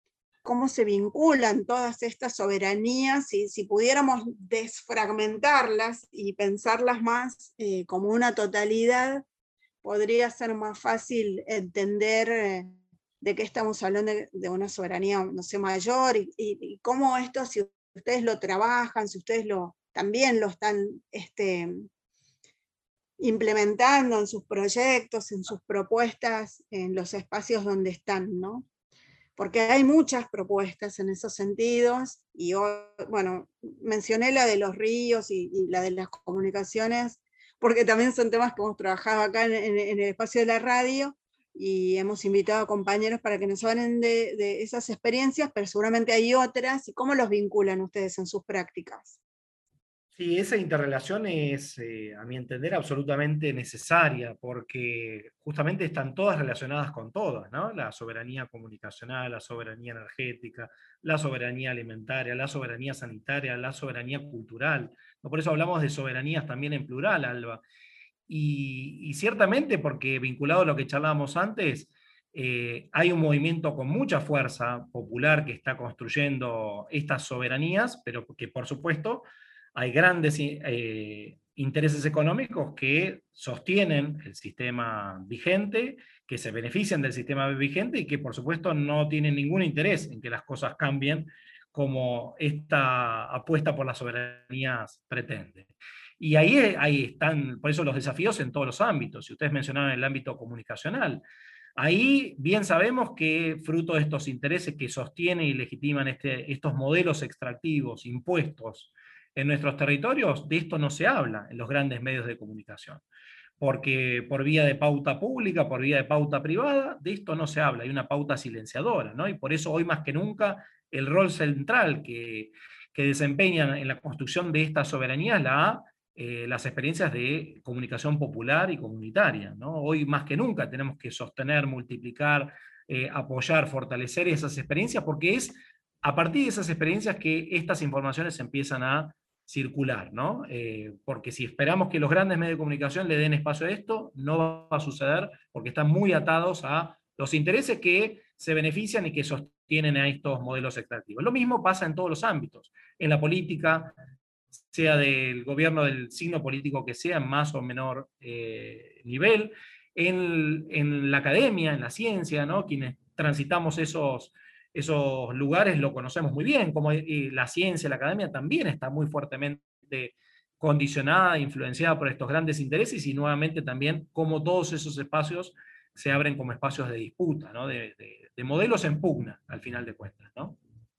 cómo se vinculan todas estas soberanías, y si pudiéramos desfragmentarlas y pensarlas más eh, como una totalidad, podría ser más fácil entender eh, de qué estamos hablando, de, de una soberanía, no sé, mayor, y, y, y cómo esto, si ustedes lo trabajan, si ustedes lo, también lo están este, implementando en sus proyectos, en sus propuestas, en los espacios donde están, ¿no? Porque hay muchas propuestas en esos sentidos, y hoy, bueno, mencioné la de los ríos y, y la de las comunicaciones, porque también son temas que hemos trabajado acá en, en, en el espacio de la radio, y hemos invitado a compañeros para que nos hablen de, de esas experiencias, pero seguramente hay otras, y cómo los vinculan ustedes en sus prácticas. Sí, esa interrelación es, eh, a mi entender, absolutamente necesaria, porque justamente están todas relacionadas con todas, ¿no? La soberanía comunicacional, la soberanía energética, la soberanía alimentaria, la soberanía sanitaria, la soberanía cultural. ¿No? Por eso hablamos de soberanías también en plural, Alba. Y, y ciertamente, porque vinculado a lo que charlábamos antes, eh, hay un movimiento con mucha fuerza popular que está construyendo estas soberanías, pero que por supuesto hay grandes eh, intereses económicos que sostienen el sistema vigente, que se benefician del sistema vigente y que por supuesto no tienen ningún interés en que las cosas cambien como esta apuesta por las soberanías pretende. Y ahí, ahí están, por eso los desafíos en todos los ámbitos. Si ustedes mencionaron el ámbito comunicacional, ahí bien sabemos que fruto de estos intereses que sostienen y legitiman este, estos modelos extractivos impuestos en nuestros territorios, de esto no se habla en los grandes medios de comunicación. Porque por vía de pauta pública, por vía de pauta privada, de esto no se habla, hay una pauta silenciadora, ¿no? Y por eso hoy más que nunca el rol central que, que desempeñan en la construcción de esta soberanía la ha Eh, las experiencias de comunicación popular y comunitaria, ¿no? Hoy más que nunca tenemos que sostener, multiplicar, eh, apoyar, fortalecer esas experiencias, porque es a partir de esas experiencias que estas informaciones empiezan a circular, ¿no? Eh, porque si esperamos que los grandes medios de comunicación le den espacio a esto, no va a suceder, porque están muy atados a los intereses que se benefician y que sostienen a estos modelos extractivos. Lo mismo pasa en todos los ámbitos, en la política, sea del gobierno del signo político que sea, en más o menor eh, nivel, en, en la academia, en la ciencia, ¿no? Quienes transitamos esos, esos lugares lo conocemos muy bien, como eh, la ciencia, la academia también está muy fuertemente condicionada, influenciada por estos grandes intereses, y nuevamente también como todos esos espacios se abren como espacios de disputa, ¿no? de, de, de modelos en pugna, al final de cuentas, ¿no?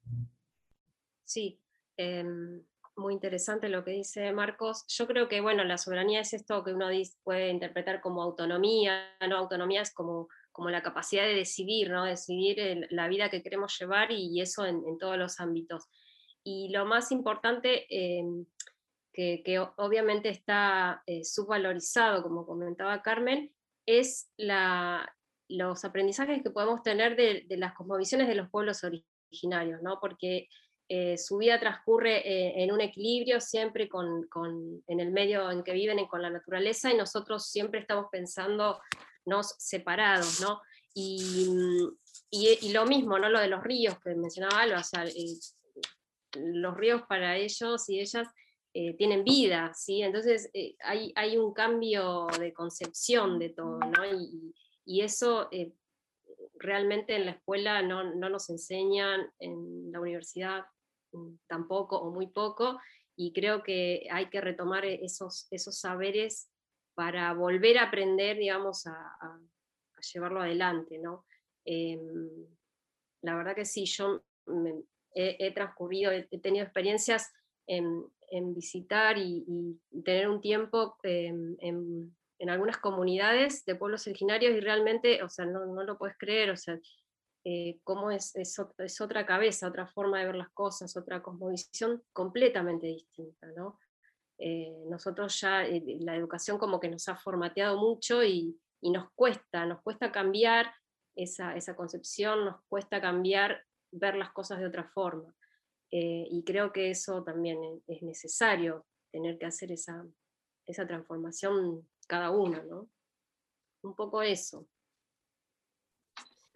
Sí, eh... muy interesante lo que dice Marcos. Yo creo que, bueno, la soberanía es esto que uno dice, puede interpretar como autonomía, ¿no? Autonomía es como, como la capacidad de decidir, ¿no? Decidir el, la vida que queremos llevar, y eso en, en todos los ámbitos. Y lo más importante, eh, que, que obviamente está eh, subvalorizado, como comentaba Carmen, es la, los aprendizajes que podemos tener de, de las cosmovisiones de los pueblos originarios, ¿no? Porque Eh, su vida transcurre eh, en un equilibrio siempre con, con, en el medio en que viven y con la naturaleza, y nosotros siempre estamos pensando nos separados, ¿no? Y, y, y lo mismo, ¿no? Lo de los ríos que mencionaba Alba, o sea, eh, los ríos para ellos y ellas eh, tienen vida, ¿sí? Entonces eh, hay, hay un cambio de concepción de todo, ¿no? Y, y eso eh, realmente en la escuela no, no nos enseñan, en la universidad tampoco o muy poco, y creo que hay que retomar esos, esos saberes para volver a aprender, digamos, a, a, a llevarlo adelante, ¿no? Eh, la verdad que sí, yo me, he, he transcurrido, he, he tenido experiencias en, en visitar y, y tener un tiempo en, en, en algunas comunidades de pueblos originarios, y realmente, o sea, no, no lo puedes creer, o sea, Eh, cómo es, es, es otra cabeza, otra forma de ver las cosas, otra cosmovisión completamente distinta, ¿no? Eh, nosotros ya, eh, la educación como que nos ha formateado mucho, y, y nos cuesta, nos cuesta cambiar esa, esa concepción, nos cuesta cambiar, ver las cosas de otra forma. Eh, y creo que eso también es, es necesario, tener que hacer esa, esa transformación cada uno, ¿no? Un poco eso.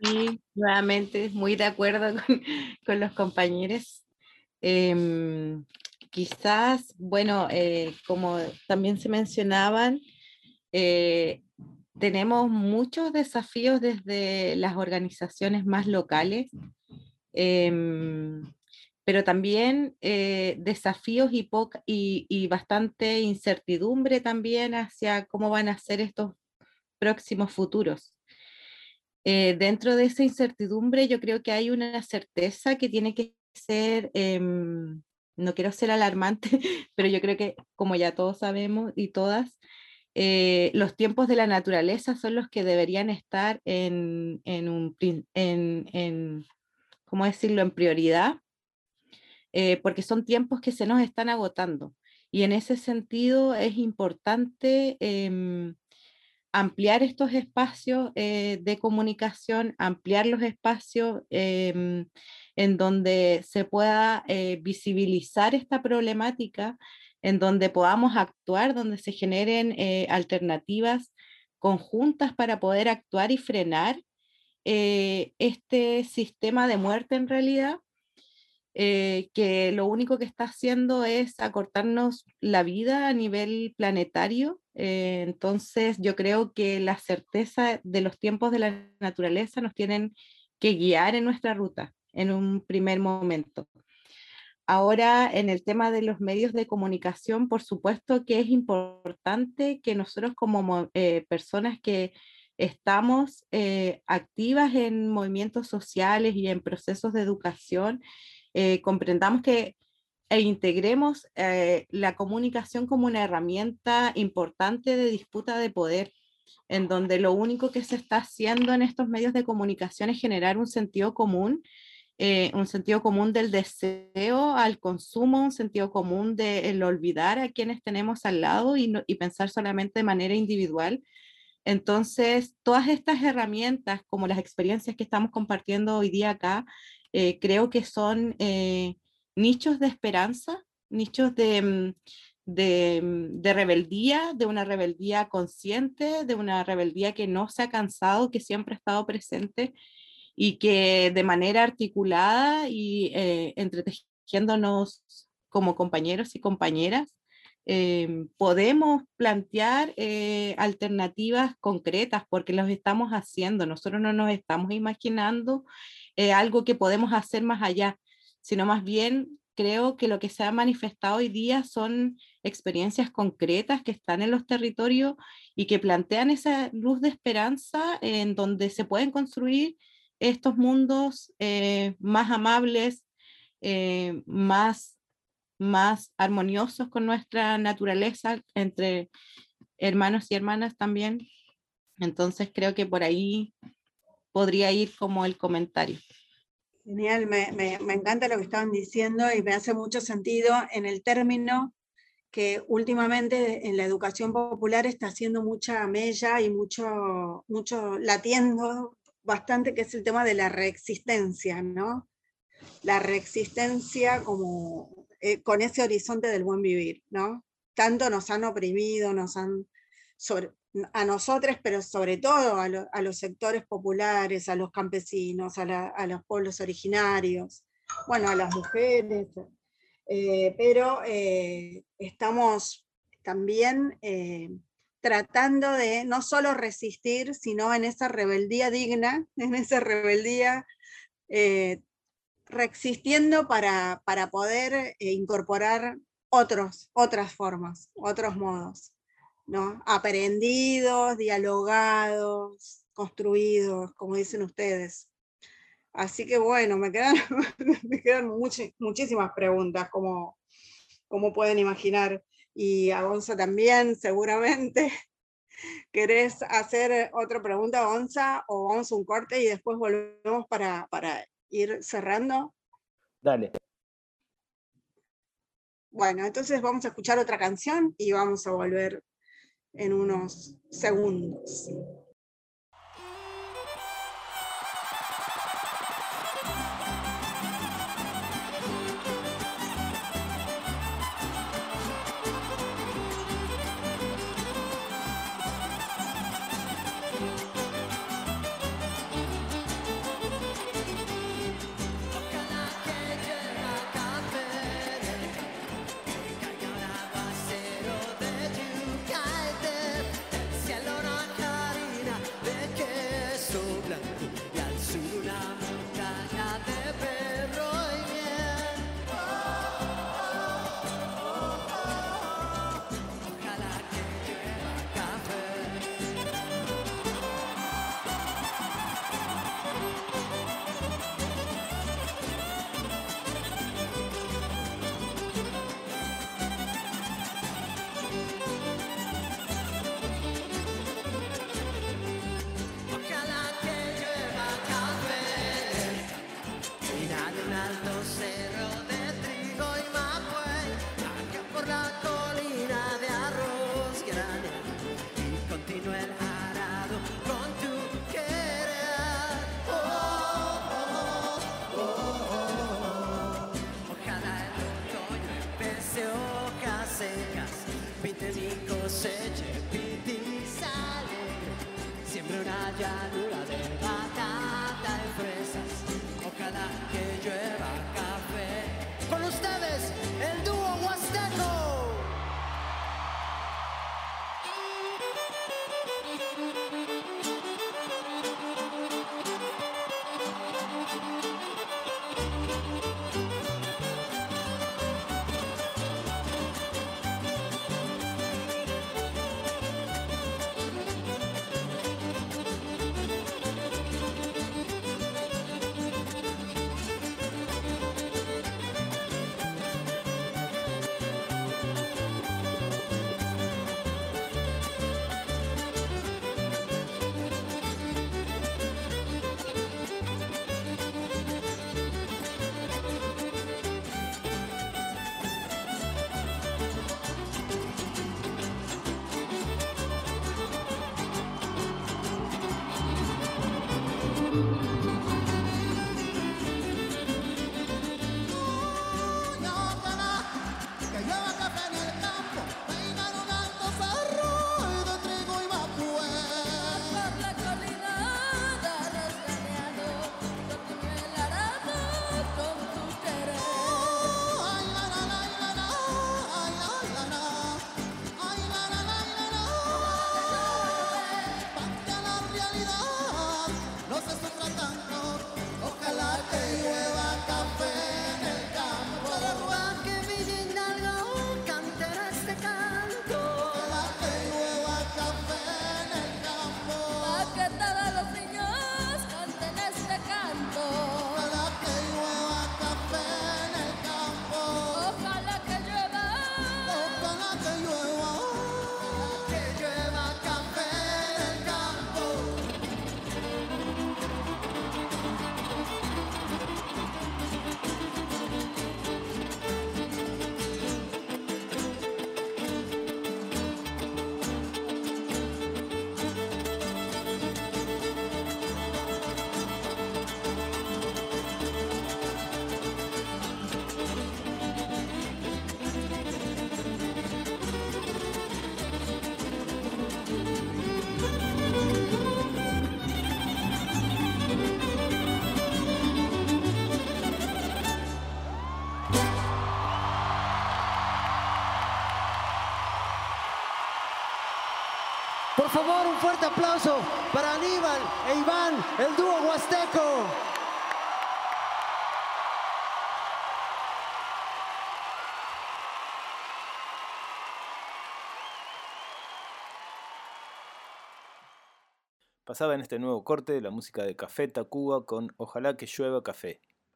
Sí, nuevamente, muy de acuerdo con, con los compañeros. Eh, quizás, bueno, eh, como también se mencionaban, eh, tenemos muchos desafíos desde las organizaciones más locales, eh, pero también eh, desafíos y, poca, y, y bastante incertidumbre también hacia cómo van a ser estos próximos futuros. Eh, dentro de esa incertidumbre yo creo que hay una certeza que tiene que ser, eh, no quiero ser alarmante, pero yo creo que como ya todos sabemos y todas, eh, los tiempos de la naturaleza son los que deberían estar en, en, un, en, en ¿cómo decirlo?, en prioridad, eh, porque son tiempos que se nos están agotando. Y en ese sentido es importante eh, ampliar estos espacios eh, de comunicación, ampliar los espacios eh, en donde se pueda eh, visibilizar esta problemática, en donde podamos actuar, donde se generen eh, alternativas conjuntas para poder actuar y frenar eh, este sistema de muerte en realidad, eh, que lo único que está haciendo es acortarnos la vida a nivel planetario. Eh, entonces yo creo que la certeza de los tiempos de la naturaleza nos tienen que guiar en nuestra ruta en un primer momento. Ahora, en el tema de los medios de comunicación, por supuesto que es importante que nosotros como eh, personas que estamos eh, activas en movimientos sociales y en procesos de educación, eh, comprendamos que e integremos eh, la comunicación como una herramienta importante de disputa de poder, en donde lo único que se está haciendo en estos medios de comunicación es generar un sentido común, eh, un sentido común del deseo al consumo, un sentido común de el olvidar a quienes tenemos al lado y, no, y pensar solamente de manera individual. Entonces, todas estas herramientas, como las experiencias que estamos compartiendo hoy día acá, eh, creo que son eh, nichos de esperanza, nichos de, de, de rebeldía, de una rebeldía consciente, de una rebeldía que no se ha cansado, que siempre ha estado presente y que de manera articulada y eh, entretejiéndonos como compañeros y compañeras, eh, podemos plantear eh, alternativas concretas porque los estamos haciendo. Nosotros no nos estamos imaginando eh, algo que podemos hacer más allá, sino más bien creo que lo que se ha manifestado hoy día son experiencias concretas que están en los territorios y que plantean esa luz de esperanza en donde se pueden construir estos mundos eh, más amables, eh, más, más armoniosos con nuestra naturaleza, entre hermanos y hermanas también. Entonces creo que por ahí podría ir como el comentario. Genial, me, me, me encanta lo que estaban diciendo y me hace mucho sentido en el término que últimamente en la educación popular está haciendo mucha mella y mucho, mucho latiendo bastante, que es el tema de la reexistencia, ¿no? La reexistencia como eh, con ese horizonte del buen vivir, ¿no? Tanto nos han oprimido, nos han sobre, a nosotros, pero sobre todo a, lo, a los sectores populares, a los campesinos, a, la, a los pueblos originarios, bueno, a las mujeres, eh, pero eh, estamos también eh, tratando de no solo resistir, sino en esa rebeldía digna, en esa rebeldía eh, reexistiendo para, para poder eh, incorporar otros, otras formas, otros modos, ¿no? Aprendidos, dialogados, construidos, como dicen ustedes. Así que bueno, me quedan, me quedan much, muchísimas preguntas, como, como pueden imaginar. Y a Gonza también, seguramente. ¿Querés hacer otra pregunta, Gonza? O vamos a un corte y después volvemos para, para ir cerrando. Dale. Bueno, entonces vamos a escuchar otra canción y vamos a volver en unos segundos. favor, un fuerte aplauso para Aníbal e Iván, el dúo huasteco. Pasaba en este nuevo corte la música de Café Tacuba con Ojalá que llueva café.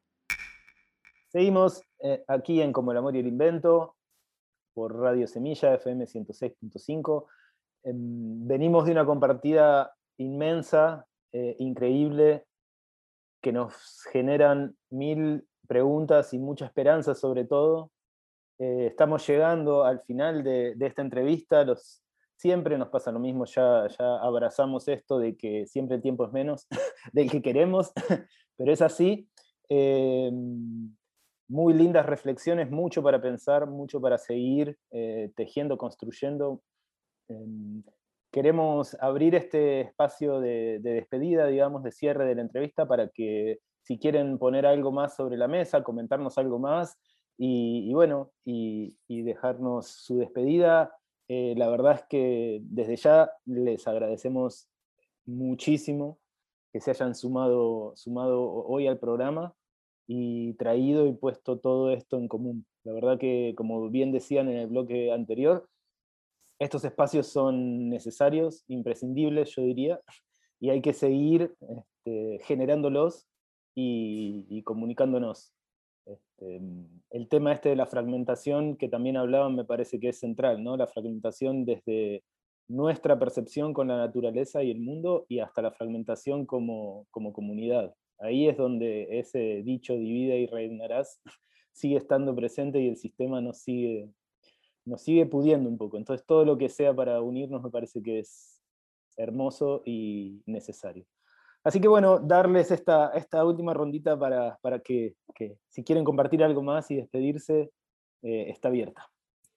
Seguimos eh, aquí en Como el amor y el invento, por Radio Semilla, F M ciento seis punto cinco. Eh, venimos de una compartida inmensa, eh, increíble, que nos generan mil preguntas y mucha esperanza sobre todo. Eh, estamos llegando al final de, de esta entrevista. Los, siempre nos pasa lo mismo, ya, ya abrazamos esto de que siempre el tiempo es menos del que queremos, pero es así. Eh, muy lindas reflexiones, mucho para pensar, mucho para seguir eh, tejiendo, construyendo. Eh, queremos abrir este espacio de, de despedida, digamos, de cierre de la entrevista, para que si quieren poner algo más sobre la mesa, comentarnos algo más, y, y bueno, y, y dejarnos su despedida. Eh, la verdad es que desde ya les agradecemos muchísimo que se hayan sumado, sumado hoy al programa y traído y puesto todo esto en común. La verdad que, como bien decían en el bloque anterior, estos espacios son necesarios, imprescindibles, yo diría, y hay que seguir este, generándolos y, y comunicándonos. Este, el tema este de la fragmentación, que también hablaban, me parece que es central, ¿no? La fragmentación desde nuestra percepción con la naturaleza y el mundo, y hasta la fragmentación como, como comunidad. Ahí es donde ese dicho divide y reinarás sigue estando presente y el sistema nos sigue, nos sigue pudiendo un poco. Entonces todo lo que sea para unirnos me parece que es hermoso y necesario. Así que bueno, darles esta, esta última rondita para, para que, que si quieren compartir algo más y despedirse, eh, está abierta.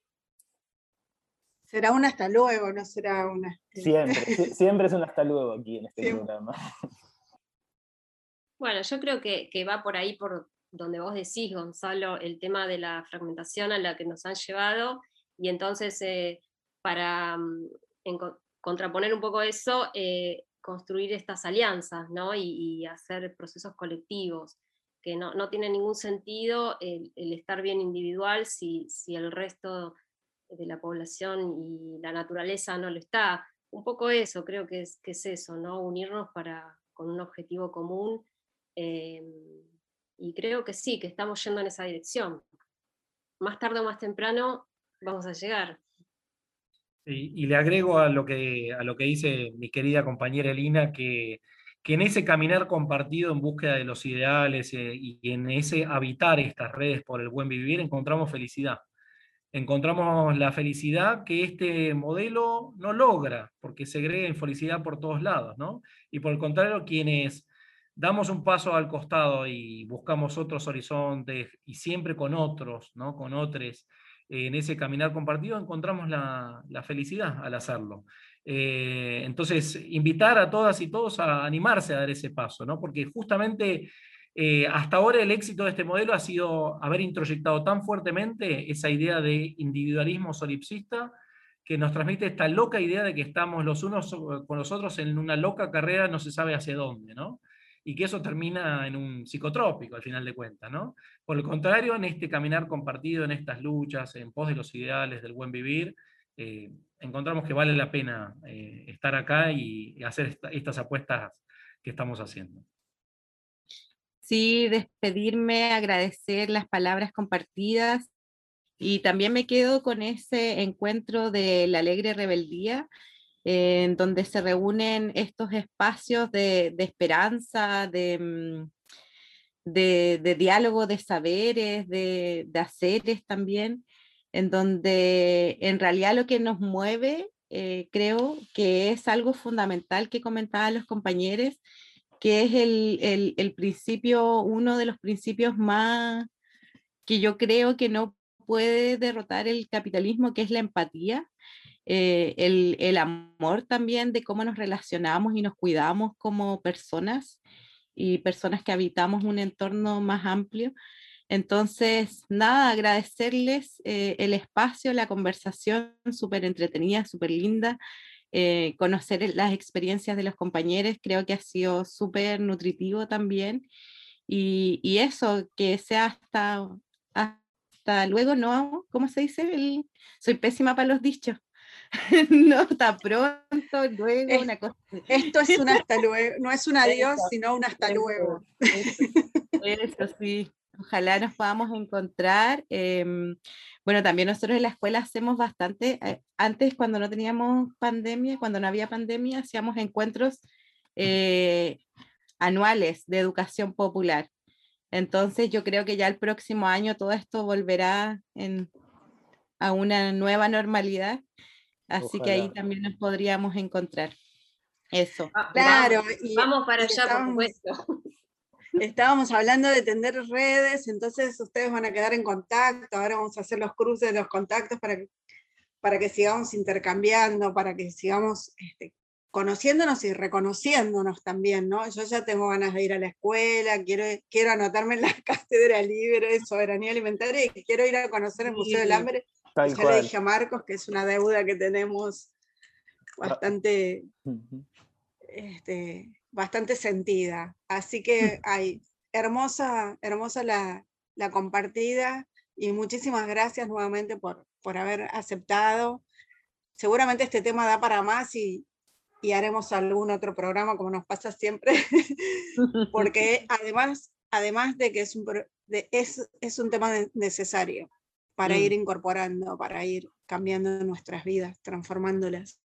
Será un hasta luego, no será una... Siempre, siempre es un hasta luego aquí en este siempre. Programa. Bueno, yo creo que, que va por ahí, por donde vos decís, Gonzalo, el tema de la fragmentación a la que nos han llevado, y entonces eh, para um, en, contraponer un poco eso, eh, construir estas alianzas, ¿no? y, y hacer procesos colectivos, que no, no tiene ningún sentido el, el estar bien individual si, si el resto de la población y la naturaleza no lo está. Un poco eso, creo que es, que es eso, ¿no? Unirnos para, con un objetivo común, eh, y creo que sí, que estamos yendo en esa dirección. Más tarde o más temprano vamos a llegar. Y, y le agrego a lo, que, a lo que dice mi querida compañera Elina, que, que en ese caminar compartido en búsqueda de los ideales eh, y en ese habitar estas redes por el buen vivir, encontramos felicidad. Encontramos la felicidad que este modelo no logra, porque segrega infelicidad por todos lados, ¿no? Y por el contrario, quienes damos un paso al costado y buscamos otros horizontes, y siempre con otros, ¿no? Con otros, en ese caminar compartido encontramos la, la felicidad al hacerlo. Eh, entonces, invitar a todas y todos a animarse a dar ese paso, ¿no? Porque justamente eh, hasta ahora el éxito de este modelo ha sido haber introyectado tan fuertemente esa idea de individualismo solipsista, que nos transmite esta loca idea de que estamos los unos con los otros en una loca carrera, no se sabe hacia dónde, ¿no? Y que eso termina en un psicotrópico al final de cuentas, ¿no? Por el contrario, en este caminar compartido, en estas luchas, en pos de los ideales del buen vivir, eh, encontramos que vale la pena eh, estar acá y, y hacer esta, estas apuestas que estamos haciendo. Sí, despedirme, agradecer las palabras compartidas, y también me quedo con ese encuentro de la alegre rebeldía, eh, en donde se reúnen estos espacios de, de esperanza, de, de, de diálogo de saberes, de, de haceres también, en donde en realidad lo que nos mueve, eh, creo que es algo fundamental que comentaban los compañeros, que es el, el, el principio, uno de los principios más que yo creo que no puede derrotar el capitalismo, que es la empatía, eh, el, el amor también de cómo nos relacionamos y nos cuidamos como personas, y personas que habitamos un entorno más amplio. Entonces, nada, agradecerles eh, el espacio, la conversación súper entretenida, súper linda. eh, conocer las experiencias de los compañeros, creo que ha sido súper nutritivo también. Y, y eso, que sea hasta, hasta luego, ¿no? ¿Cómo se dice? El, soy pésima para los dichos. No, hasta pronto, luego, es, una cosa. Esto es un hasta luego, no es un adiós, Eso, sino un hasta eso, luego. Eso, eso sí. Ojalá nos podamos encontrar. Eh, bueno, también nosotros en la escuela hacemos bastante, eh, antes cuando no teníamos pandemia, cuando no había pandemia, hacíamos encuentros eh, anuales de educación popular. Entonces yo creo que ya el próximo año todo esto volverá en, a una nueva normalidad, así Ojalá. Que ahí también nos podríamos encontrar. Eso. Ah, claro. Vamos, y, vamos para allá, estábamos, por supuesto. Estábamos hablando de tender redes, entonces ustedes van a quedar en contacto, ahora vamos a hacer los cruces de los contactos para que, para que sigamos intercambiando, para que sigamos este, conociéndonos y reconociéndonos también, ¿no? Yo ya tengo ganas de ir a la escuela, quiero, quiero anotarme en la cátedra libre de soberanía alimentaria y quiero ir a conocer el Museo del Hambre. Tal ya cual. Le dije a Marcos que es una deuda que tenemos bastante, este, bastante sentida. Así que hay hermosa, hermosa la, la compartida y muchísimas gracias nuevamente por, por haber aceptado. Seguramente este tema da para más y, y haremos algún otro programa como nos pasa siempre, porque además, además de que es un, de, es, es un tema necesario para mm. ir incorporando, para ir cambiando nuestras vidas, transformándolas.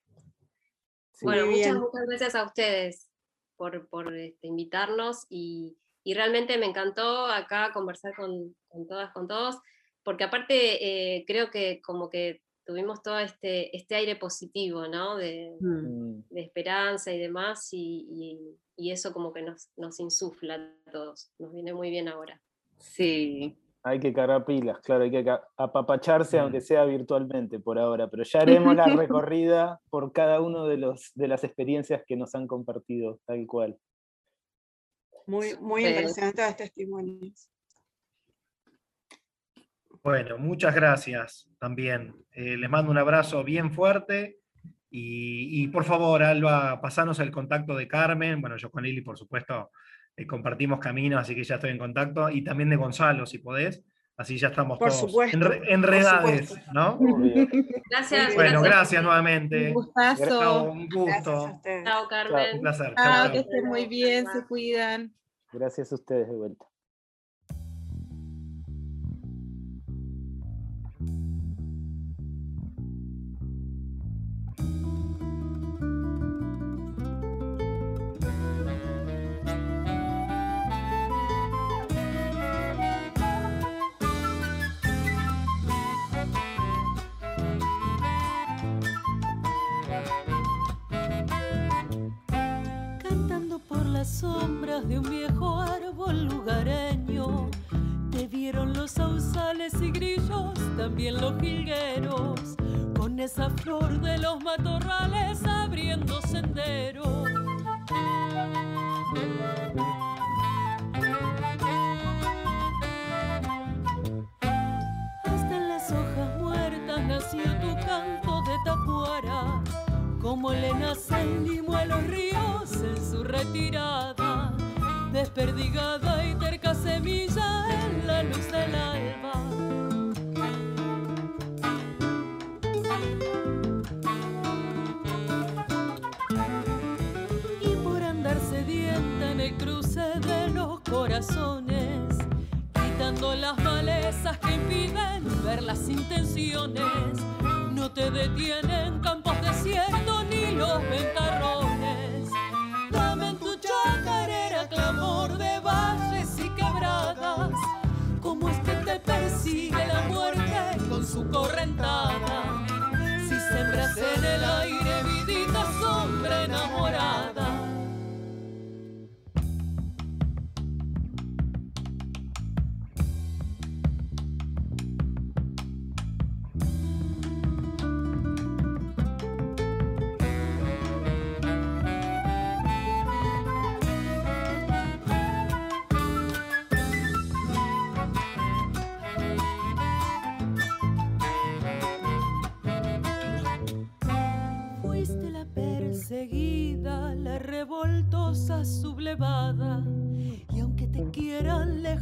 Sí. Bueno, muchas, muchas gracias a ustedes por, por este, invitarnos y, y realmente me encantó acá conversar con, con todas, con todos, porque aparte eh, creo que como que tuvimos todo este, este aire positivo, ¿no? De, mm. de esperanza y demás, y, y, y eso como que nos, nos insufla a todos, nos viene muy bien ahora. Sí. Hay que cargar pilas, claro, hay que apapacharse, mm. aunque sea virtualmente por ahora, pero ya haremos la recorrida por cada uno de, los, de las experiencias que nos han compartido, tal cual. Muy, muy impresionante los testimonios. Bueno, muchas gracias también. Eh, les mando un abrazo bien fuerte y, y por favor, Alba, pasanos el contacto de Carmen. Bueno, yo con Lili, por supuesto, eh, compartimos caminos, así que ya estoy en contacto, y también de Gonzalo, si podés, así ya estamos por todos supuesto, enre enredades, ¿no? Gracias. Bueno, gracias, gracias nuevamente. Un gustazo. Un gusto. Chao, Carmen. Un placer. Chao, chao, chao. Que estén muy bien, se cuidan. Gracias a ustedes de vuelta. Sombras de un viejo árbol lugareño, te vieron los sausales y grillos, también los jilgueros, con esa flor de los matorrales abriendo senderos. Hasta en las hojas muertas nació tu canto de tapuara, como le nacen limo a los ríos en su retirada, desperdigada y terca semilla en la luz del alba. Y por andar sedienta en el cruce de los corazones, quitando las malezas que impiden ver las intenciones, no te detienen campos desiertos ni los ventarrones. Dame en tu chacarera clamor de valles y quebradas, como es que te persigue la muerte con su correntada. Si sembras en el aire vidita sombra enamorada.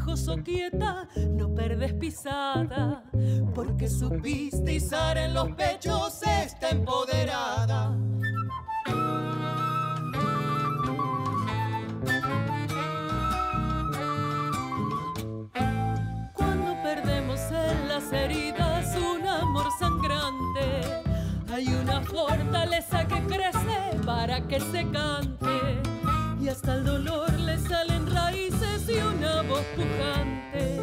lejos o quieta, no perdes pisada, porque supiste izar en los pechos esta empoderada. Cuando perdemos en las heridas un amor sangrante, hay una fortaleza que crece para que se cante, y hasta el dolor le salen raíces y una voz pujante.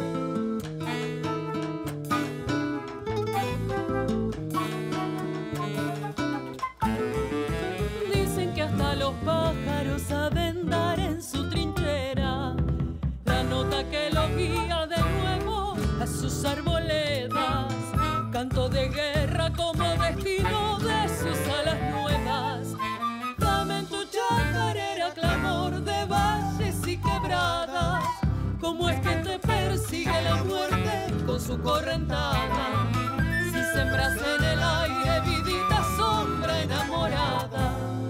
Dicen que hasta los pájaros saben dar en su trinchera la nota que los guía de nuevo a sus arboledas. Canto de guerra como destino de sus alas nuevas. Dame en tu chacarera clamor de valles y quebradas. ¿Cómo es que te persigue la muerte con su correntada? Si sembras en el aire vidita sombra enamorada.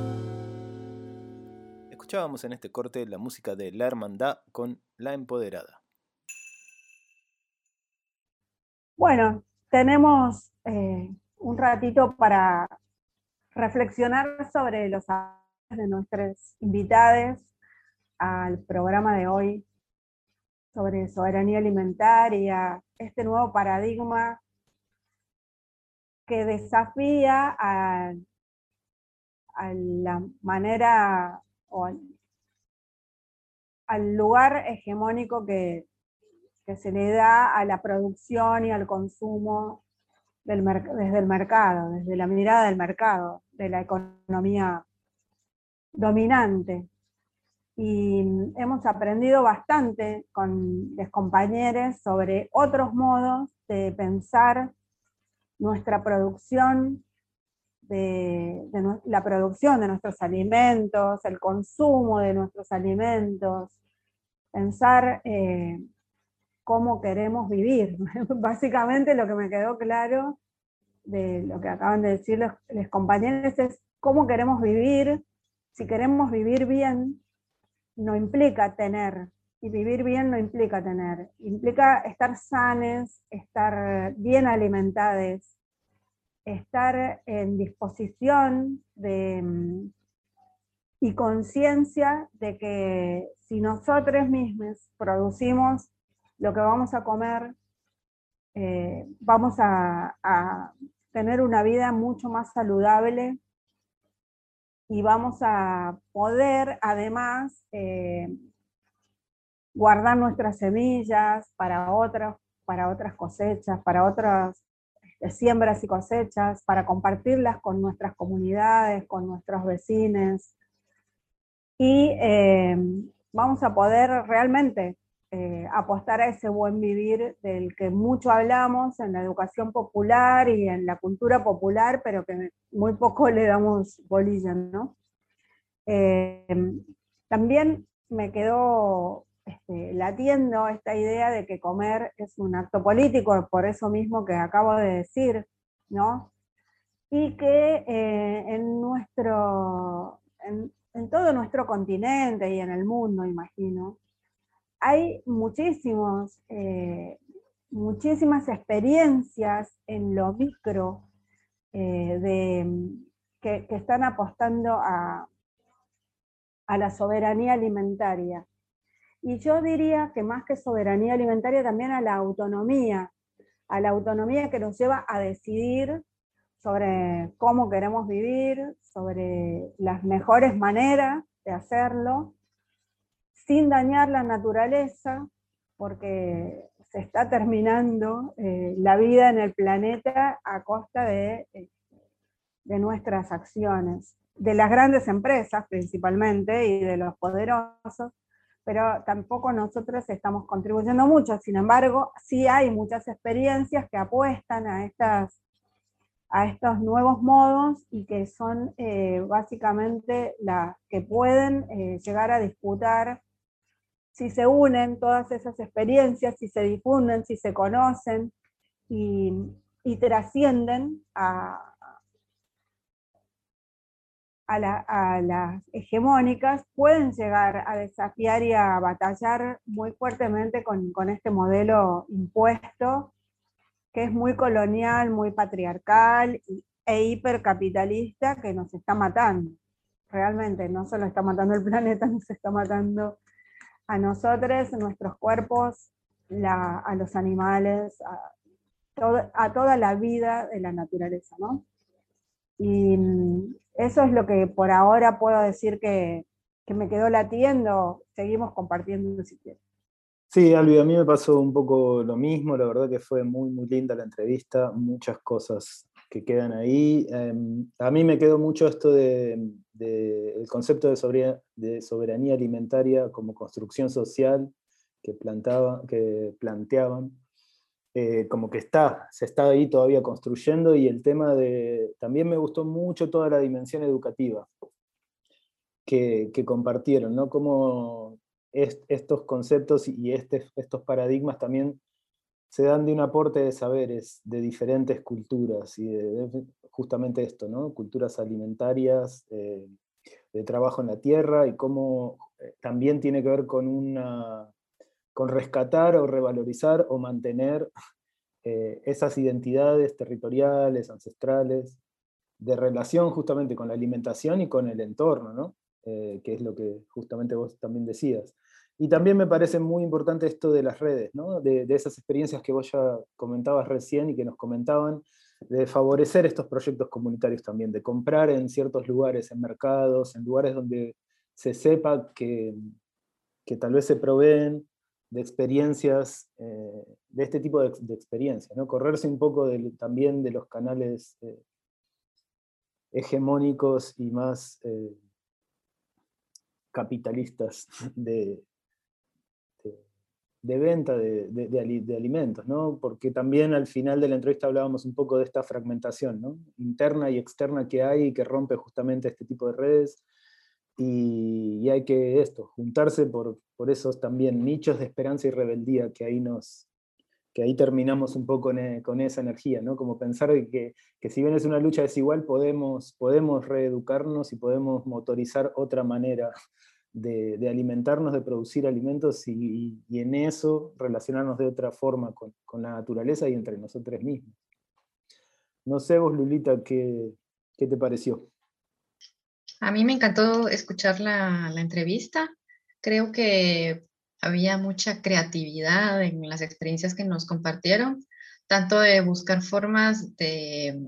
Escuchábamos en este corte la música de La Hermandad con La Empoderada. Bueno, tenemos eh, un ratito para reflexionar sobre los avances de nuestros invitados al programa de hoy sobre soberanía alimentaria, este nuevo paradigma que desafía a, a la manera o al, al lugar hegemónico que, que se le da a la producción y al consumo del desde el mercado, desde la mirada del mercado, de la economía dominante. Y hemos aprendido bastante con los compañeros sobre otros modos de pensar nuestra producción, de, de la producción de nuestros alimentos, el consumo de nuestros alimentos, pensar eh, cómo queremos vivir. Básicamente lo que me quedó claro de lo que acaban de decir los, los compañeros es cómo queremos vivir. Si queremos vivir bien, no implica tener, y vivir bien no implica tener, implica estar sanos, estar bien alimentados, estar en disposición de, y conciencia de que si nosotros mismos producimos lo que vamos a comer, eh, vamos a, a tener una vida mucho más saludable y vamos a poder además eh, guardar nuestras semillas para otras, para otras cosechas, para otras este, siembras y cosechas, para compartirlas con nuestras comunidades, con nuestros vecinos, y eh, vamos a poder realmente eh, apostar a ese buen vivir del que mucho hablamos en la educación popular y en la cultura popular, pero que muy poco le damos bolilla, ¿no? Eh, también me quedó este, latiendo esta idea de que comer es un acto político, por eso mismo que acabo de decir, ¿no? Y que eh, en, nuestro, en, en todo nuestro continente y en el mundo, imagino, hay muchísimos, eh, muchísimas experiencias en lo micro eh, de, que, que están apostando a, a la soberanía alimentaria. Y yo diría que más que soberanía alimentaria, también a la autonomía, a la autonomía que nos lleva a decidir sobre cómo queremos vivir, sobre las mejores maneras de hacerlo, sin dañar la naturaleza, porque se está terminando eh, la vida en el planeta a costa de, de nuestras acciones, de las grandes empresas principalmente y de los poderosos, pero tampoco nosotros estamos contribuyendo mucho. Sin embargo, sí hay muchas experiencias que apuestan a, estas, a estos nuevos modos y que son eh, básicamente las que pueden eh, llegar a disputar si se unen todas esas experiencias, si se difunden, si se conocen y, y trascienden a, a, la, a las hegemónicas pueden llegar a desafiar y a batallar muy fuertemente con, con este modelo impuesto, que es muy colonial, muy patriarcal e hipercapitalista, que nos está matando. Realmente, no solo está matando el planeta, nos está matando a nosotros, nuestros cuerpos, la, a los animales, a, todo, a toda la vida de la naturaleza, ¿no? Y eso es lo que por ahora puedo decir que, que me quedó latiendo. Seguimos compartiendo si quieres. Sí, Albi, a mí me pasó un poco lo mismo, la verdad que fue muy, muy linda la entrevista, muchas cosas que quedan ahí. Eh, a mí me quedó mucho esto de, de el concepto de soberanía, de soberanía alimentaria como construcción social que, plantaba, que planteaban, eh, como que está, se está ahí todavía construyendo, y el tema de, también me gustó mucho toda la dimensión educativa que, que compartieron, ¿no? Como estos conceptos y este, estos paradigmas también se dan de un aporte de saberes de diferentes culturas, y de, de justamente esto, ¿no? Culturas alimentarias, eh, de trabajo en la tierra, y cómo eh, también tiene que ver con, una, con rescatar o revalorizar o mantener eh, esas identidades territoriales, ancestrales, de relación justamente con la alimentación y con el entorno, ¿no? Eh, que es lo que justamente vos también decías. Y también me parece muy importante esto de las redes, ¿no? de, de esas experiencias que vos ya comentabas recién y que nos comentaban, de favorecer estos proyectos comunitarios también, de comprar en ciertos lugares, en mercados, en lugares donde se sepa que, que tal vez se proveen de experiencias, eh, de este tipo de, de experiencias, ¿no? Correrse un poco de, también de los canales eh, hegemónicos y más eh, capitalistas de, de, de venta de, de, de, de alimentos, ¿no? Porque también al final de la entrevista hablábamos un poco de esta fragmentación, ¿no? Interna y externa que hay, que rompe justamente este tipo de redes, y, y hay que esto, juntarse por, por esos también nichos de esperanza y rebeldía que ahí nos, que ahí terminamos un poco con, con esa energía, ¿no? Como pensar que, que si bien es una lucha desigual, podemos, podemos reeducarnos y podemos motorizar otra manera de, de alimentarnos, de producir alimentos, y, y en eso relacionarnos de otra forma con, con la naturaleza y entre nosotros mismos. No sé vos, Lulita, ¿qué, qué te pareció? A mí me encantó escuchar la, la entrevista. Creo que había mucha creatividad en las experiencias que nos compartieron, tanto de buscar formas de,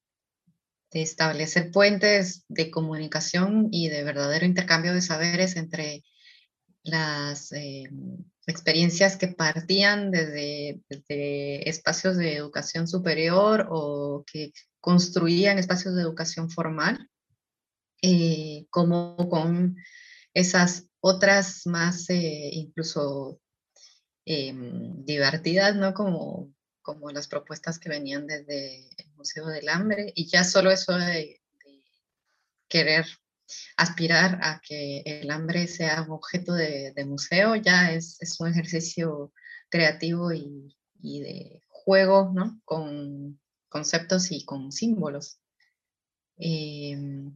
de establecer puentes de comunicación y de verdadero intercambio de saberes entre las eh, experiencias que partían desde, desde espacios de educación superior o que construían espacios de educación formal, eh, como con esas otras más eh, incluso eh, divertidas, ¿no? Como, como las propuestas que venían desde el Museo del Hambre, y ya solo eso de, de querer aspirar a que el hambre sea objeto de, de museo ya es, es un ejercicio creativo y, y de juego, ¿no? Con conceptos y con símbolos. Eh,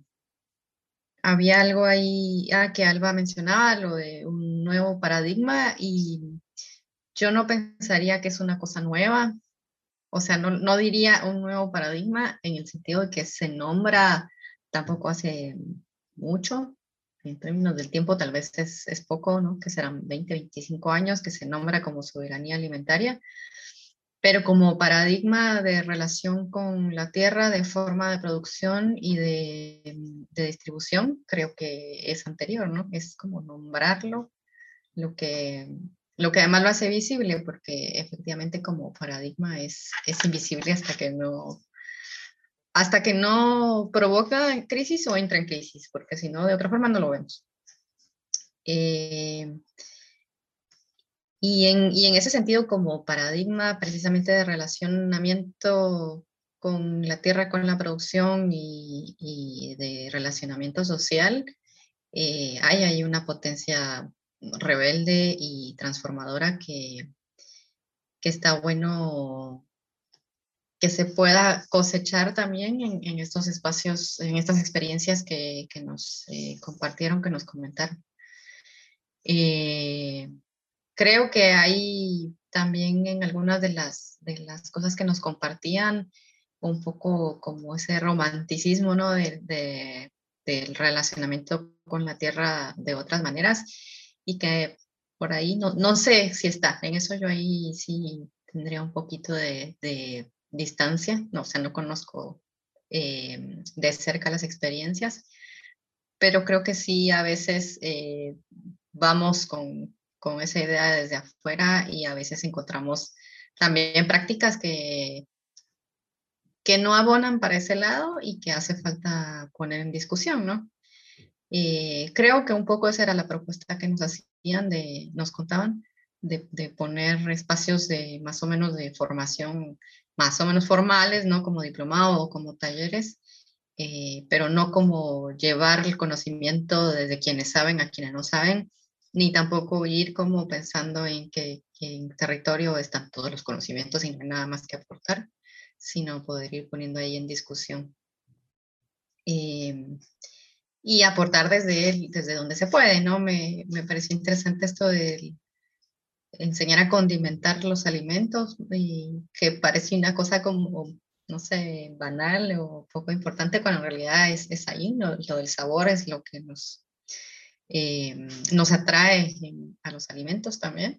había algo ahí ah, que Alba mencionaba, lo de un nuevo paradigma, y yo no pensaría que es una cosa nueva. O sea, no, no diría un nuevo paradigma en el sentido de que se nombra tampoco hace mucho. En términos del tiempo tal vez es, es poco, ¿no? Que serán veinte, veinticinco años que se nombra como soberanía alimentaria, pero como paradigma de relación con la tierra, de forma de producción y de, de distribución, creo que es anterior, ¿no? Es como nombrarlo, lo que, lo que además lo hace visible, porque efectivamente como paradigma es, es invisible hasta que no, hasta que no provoca crisis o entra en crisis, porque si no, de otra forma no lo vemos. Eh, y, en, y en ese sentido, como paradigma precisamente de relacionamiento con la tierra, con la producción y, y de relacionamiento social, eh, hay, hay una potencia rebelde y transformadora que, que está bueno, que se pueda cosechar también en, en estos espacios, en estas experiencias que, que nos eh, compartieron, que nos comentaron. Eh, creo que hay también en algunas de las, de las cosas que nos compartían un poco como ese romanticismo, ¿no? de, de, del relacionamiento con la tierra de otras maneras, y que por ahí no, no sé si está, en eso yo ahí sí tendría un poquito de, de distancia, no, o sea, no conozco eh, de cerca las experiencias, pero creo que sí a veces eh, vamos con, con esa idea desde afuera y a veces encontramos también prácticas que, que no abonan para ese lado y que hace falta poner en discusión, ¿no? Eh, creo que un poco esa era la propuesta que nos hacían, de, nos contaban, de, de poner espacios de más o menos de formación, más o menos formales, ¿no? Como diplomado o como talleres, eh, pero no como llevar el conocimiento desde quienes saben a quienes no saben, ni tampoco ir como pensando en que, que en territorio están todos los conocimientos y no hay nada más que aportar, sino poder ir poniendo ahí en discusión. Eh, y aportar desde, el, desde donde se puede, ¿no? Me, me pareció interesante esto de enseñar a condimentar los alimentos, y que parece una cosa como, no sé, banal o poco importante, cuando en realidad es, es ahí, ¿no? Lo del sabor es lo que nos, eh, nos atrae a los alimentos también.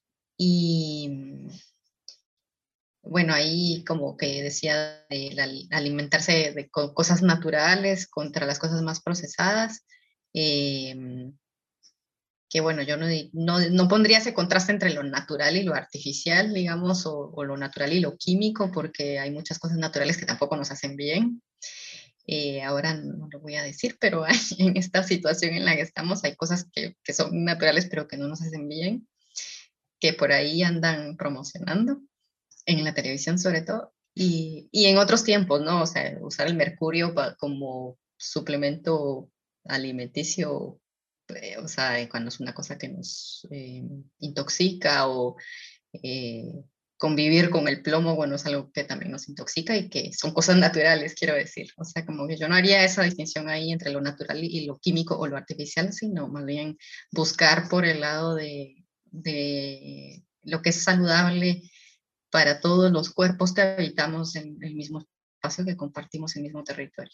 Y bueno, ahí como que decía de alimentarse de cosas naturales contra las cosas más procesadas, eh, que bueno, yo no, no, no pondría ese contraste entre lo natural y lo artificial, digamos, o, o lo natural y lo químico, porque hay muchas cosas naturales que tampoco nos hacen bien. Eh, ahora no lo voy a decir, pero hay, en esta situación en la que estamos hay cosas que, que son naturales pero que no nos hacen bien, que por ahí andan promocionando, en la televisión sobre todo, y, y en otros tiempos, ¿no? O sea, usar el mercurio pa, como suplemento alimenticio, eh, o sea, cuando es una cosa que nos eh, intoxica, o eh, convivir con el plomo, bueno, es algo que también nos intoxica y que son cosas naturales, quiero decir. O sea, como que yo no haría esa distinción ahí entre lo natural y lo químico o lo artificial, sino más bien buscar por el lado de, de lo que es saludable para todos los cuerpos que habitamos en el mismo espacio, que compartimos el mismo territorio.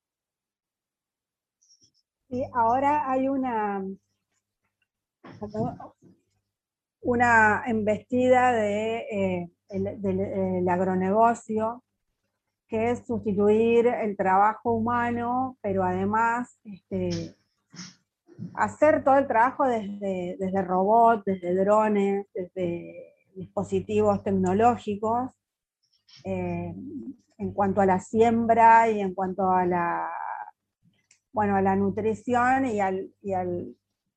Y ahora hay una, una embestida de, eh, el, del, el agronegocio, que es sustituir el trabajo humano, pero además este, hacer todo el trabajo desde, desde robots, desde drones, desde dispositivos tecnológicos, eh, en cuanto a la siembra y en cuanto a la, bueno, a la nutrición y al, y al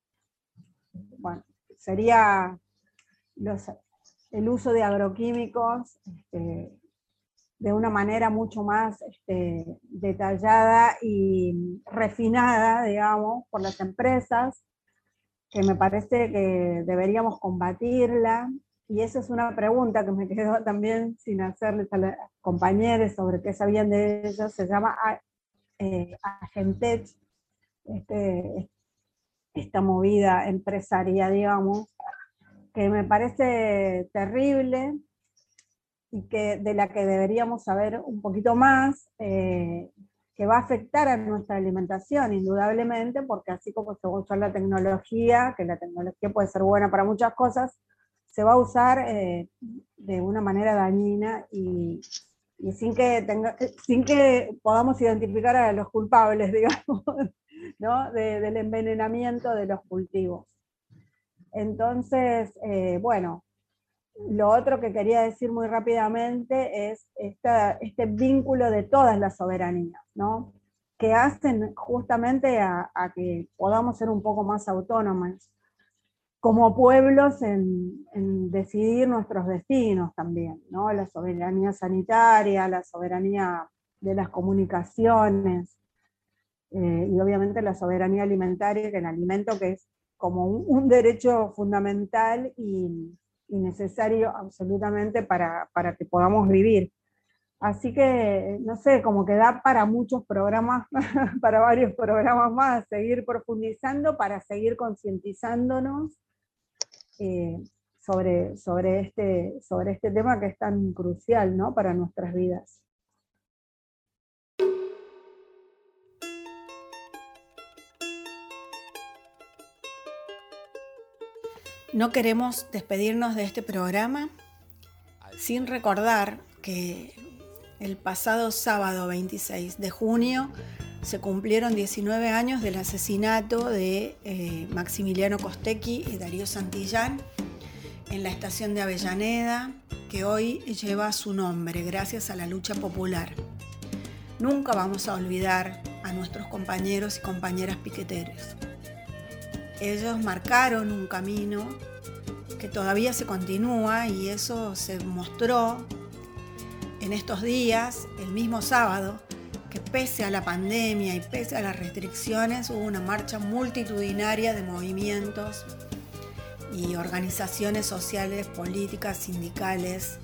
bueno, sería los, el uso de agroquímicos este, de una manera mucho más este, detallada y refinada, digamos, por las empresas, que me parece que deberíamos combatirla. Y esa es una pregunta que me quedó también sin hacerles a los compañeros sobre qué sabían de ello. Se llama eh, Agentech, este, esta movida empresaria, digamos, que me parece terrible y que, de la que deberíamos saber un poquito más, eh, que va a afectar a nuestra alimentación, indudablemente, porque así como se va a usar la tecnología, que la tecnología puede ser buena para muchas cosas, se va a usar eh, de una manera dañina y, y sin, que tenga, sin que podamos identificar a los culpables, digamos, ¿no? de, del envenenamiento de los cultivos. Entonces, eh, bueno, lo otro que quería decir muy rápidamente es esta, este vínculo de todas las soberanías, ¿no? Que hacen justamente a, a que podamos ser un poco más autónomas como pueblos en, en decidir nuestros destinos también, ¿no? La soberanía sanitaria, la soberanía de las comunicaciones, eh, y obviamente la soberanía alimentaria, que el alimento que es como un, un derecho fundamental y, y necesario absolutamente para, para que podamos vivir. Así que, no sé, como que da para muchos programas, para varios programas más, seguir profundizando para seguir concientizándonos eh, sobre, sobre, este, sobre este tema que es tan crucial, ¿no?, para nuestras vidas. No queremos despedirnos de este programa sin recordar que el pasado sábado veintiséis de junio se cumplieron diecinueve años del asesinato de eh, Maximiliano Costecchi y Darío Santillán en la estación de Avellaneda, que hoy lleva su nombre gracias a la lucha popular. Nunca vamos a olvidar a nuestros compañeros y compañeras piqueteros. Ellos marcaron un camino que todavía se continúa y eso se mostró en estos días, el mismo sábado, que pese a la pandemia y pese a las restricciones hubo una marcha multitudinaria de movimientos y organizaciones sociales, políticas, sindicales,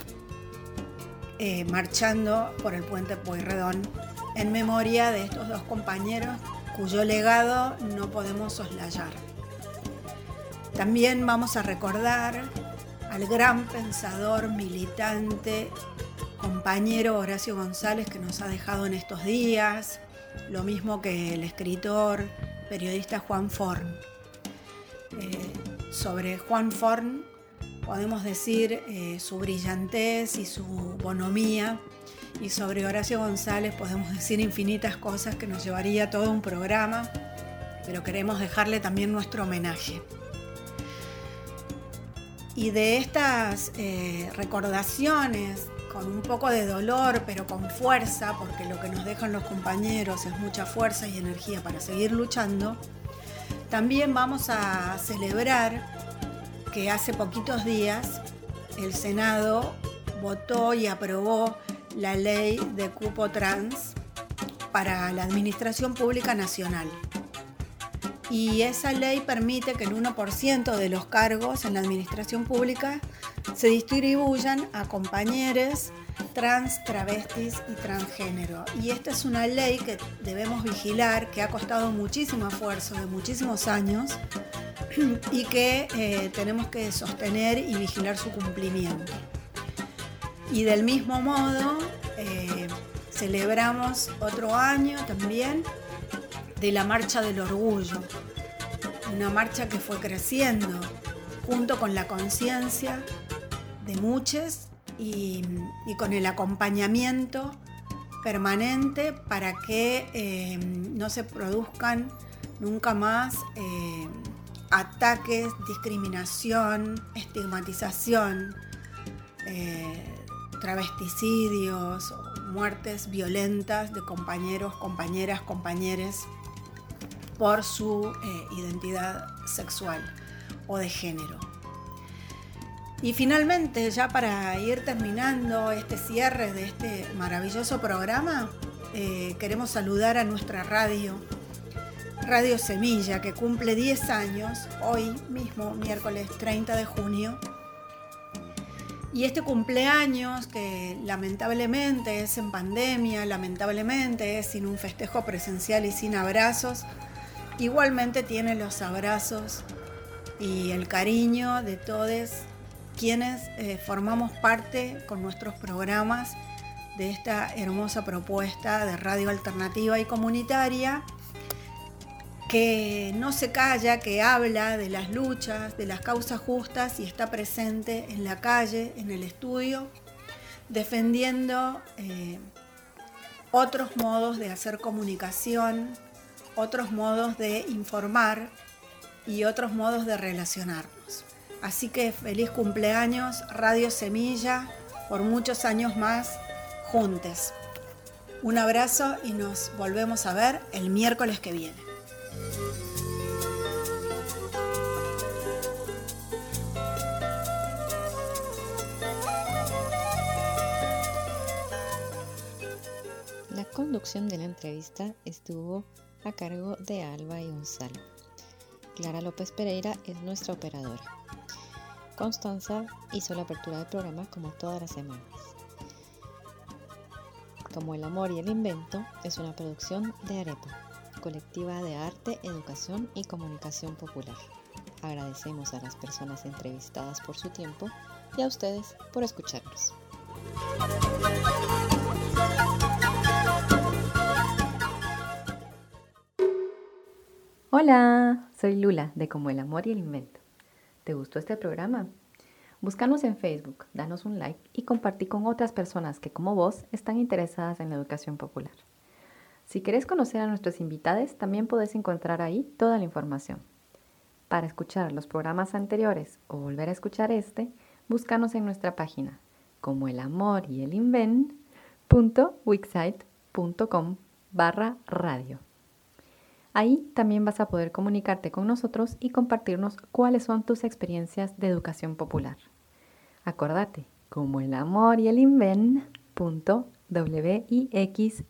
eh, marchando por el puente Pueyrredón en memoria de estos dos compañeros cuyo legado no podemos soslayar. También vamos a recordar al gran pensador, militante, compañero Horacio González, que nos ha dejado en estos días, lo mismo que el escritor, periodista Juan Forn. Eh, sobre Juan Forn podemos decir eh, su brillantez y su bonomía, y sobre Horacio González podemos decir infinitas cosas que nos llevaría a todo un programa, pero queremos dejarle también nuestro homenaje. Y de estas eh, recordaciones, con un poco de dolor, pero con fuerza, porque lo que nos dejan los compañeros es mucha fuerza y energía para seguir luchando, también vamos a celebrar que hace poquitos días el Senado votó y aprobó la ley de cupo trans para la Administración Pública Nacional. Y esa ley permite que el uno por ciento de los cargos en la administración pública se distribuyan a compañeros trans, travestis y transgénero. Y esta es una ley que debemos vigilar, que ha costado muchísimo esfuerzo de muchísimos años y que eh, tenemos que sostener y vigilar su cumplimiento. Y del mismo modo, eh, celebramos otro año también de la Marcha del Orgullo, una marcha que fue creciendo junto con la conciencia de muchos y, y con el acompañamiento permanente para que eh, no se produzcan nunca más eh, ataques, discriminación, estigmatización, eh, travesticidios, muertes violentas de compañeros, compañeras, compañeres por su eh, identidad sexual o de género. Y finalmente, ya para ir terminando este cierre de este maravilloso programa, eh, queremos saludar a nuestra radio, Radio Semilla, que cumple diez años, hoy mismo, miércoles treinta de junio. Y este cumpleaños, que lamentablemente es en pandemia, lamentablemente es sin un festejo presencial y sin abrazos, igualmente tiene los abrazos y el cariño de todos quienes eh, formamos parte con nuestros programas de esta hermosa propuesta de radio alternativa y comunitaria, que no se calla, que habla de las luchas, de las causas justas y está presente en la calle, en el estudio, defendiendo eh, otros modos de hacer comunicación, otros modos de informar y otros modos de relacionarnos. Así que feliz cumpleaños, Radio Semilla, por muchos años más, juntos. Un abrazo y nos volvemos a ver el miércoles que viene. La conducción de la entrevista estuvo a cargo de Alba y Gonzalo. Clara López Pereira es nuestra operadora. Constanza hizo la apertura del programa como todas las semanas. Como el amor y el invento es una producción de Arepa, colectiva de arte, educación y comunicación popular. Agradecemos a las personas entrevistadas por su tiempo y a ustedes por escucharnos. Hola, soy Lula de Como el amor y el invento. ¿Te gustó este programa? Búscanos en Facebook, danos un like y compartí con otras personas que como vos están interesadas en la educación popular. Si querés conocer a nuestros invitados, también podés encontrar ahí toda la información. Para escuchar los programas anteriores o volver a escuchar este, búscanos en nuestra página como el amor y el invent punto wixsite punto com barra radio. Ahí también vas a poder comunicarte con nosotros y compartirnos cuáles son tus experiencias de educación popular. Acordate, como el amor y el invent punto wixsite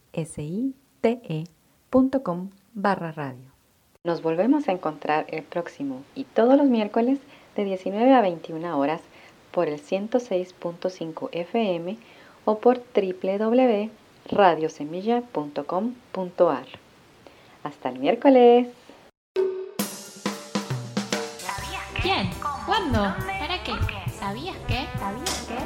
punto com barra radio. Nos volvemos a encontrar el próximo y todos los miércoles de diecinueve a veintiuna horas por el ciento seis punto cinco F M o por doble u doble u doble u punto radio semilla punto com punto a r. Hasta el miércoles. ¿Quién? ¿Cuándo? ¿Para qué? ¿Sabías qué? ¿Sabías qué?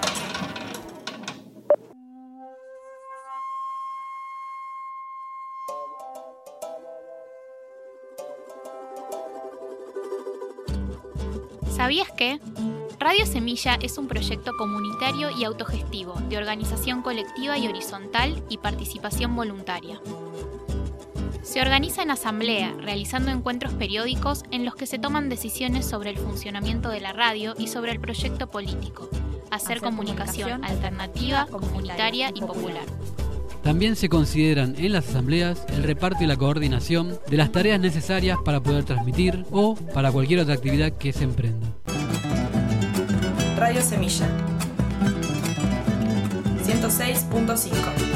¿Sabías qué? Radio Semilla es un proyecto comunitario y autogestivo de organización colectiva y horizontal y participación voluntaria. Se organiza en asamblea, realizando encuentros periódicos en los que se toman decisiones sobre el funcionamiento de la radio y sobre el proyecto político, hacer, hacer comunicación, comunicación alternativa, comunitaria y popular. También se consideran en las asambleas el reparto y la coordinación de las tareas necesarias para poder transmitir o para cualquier otra actividad que se emprenda. Radio Semilla ciento seis punto cinco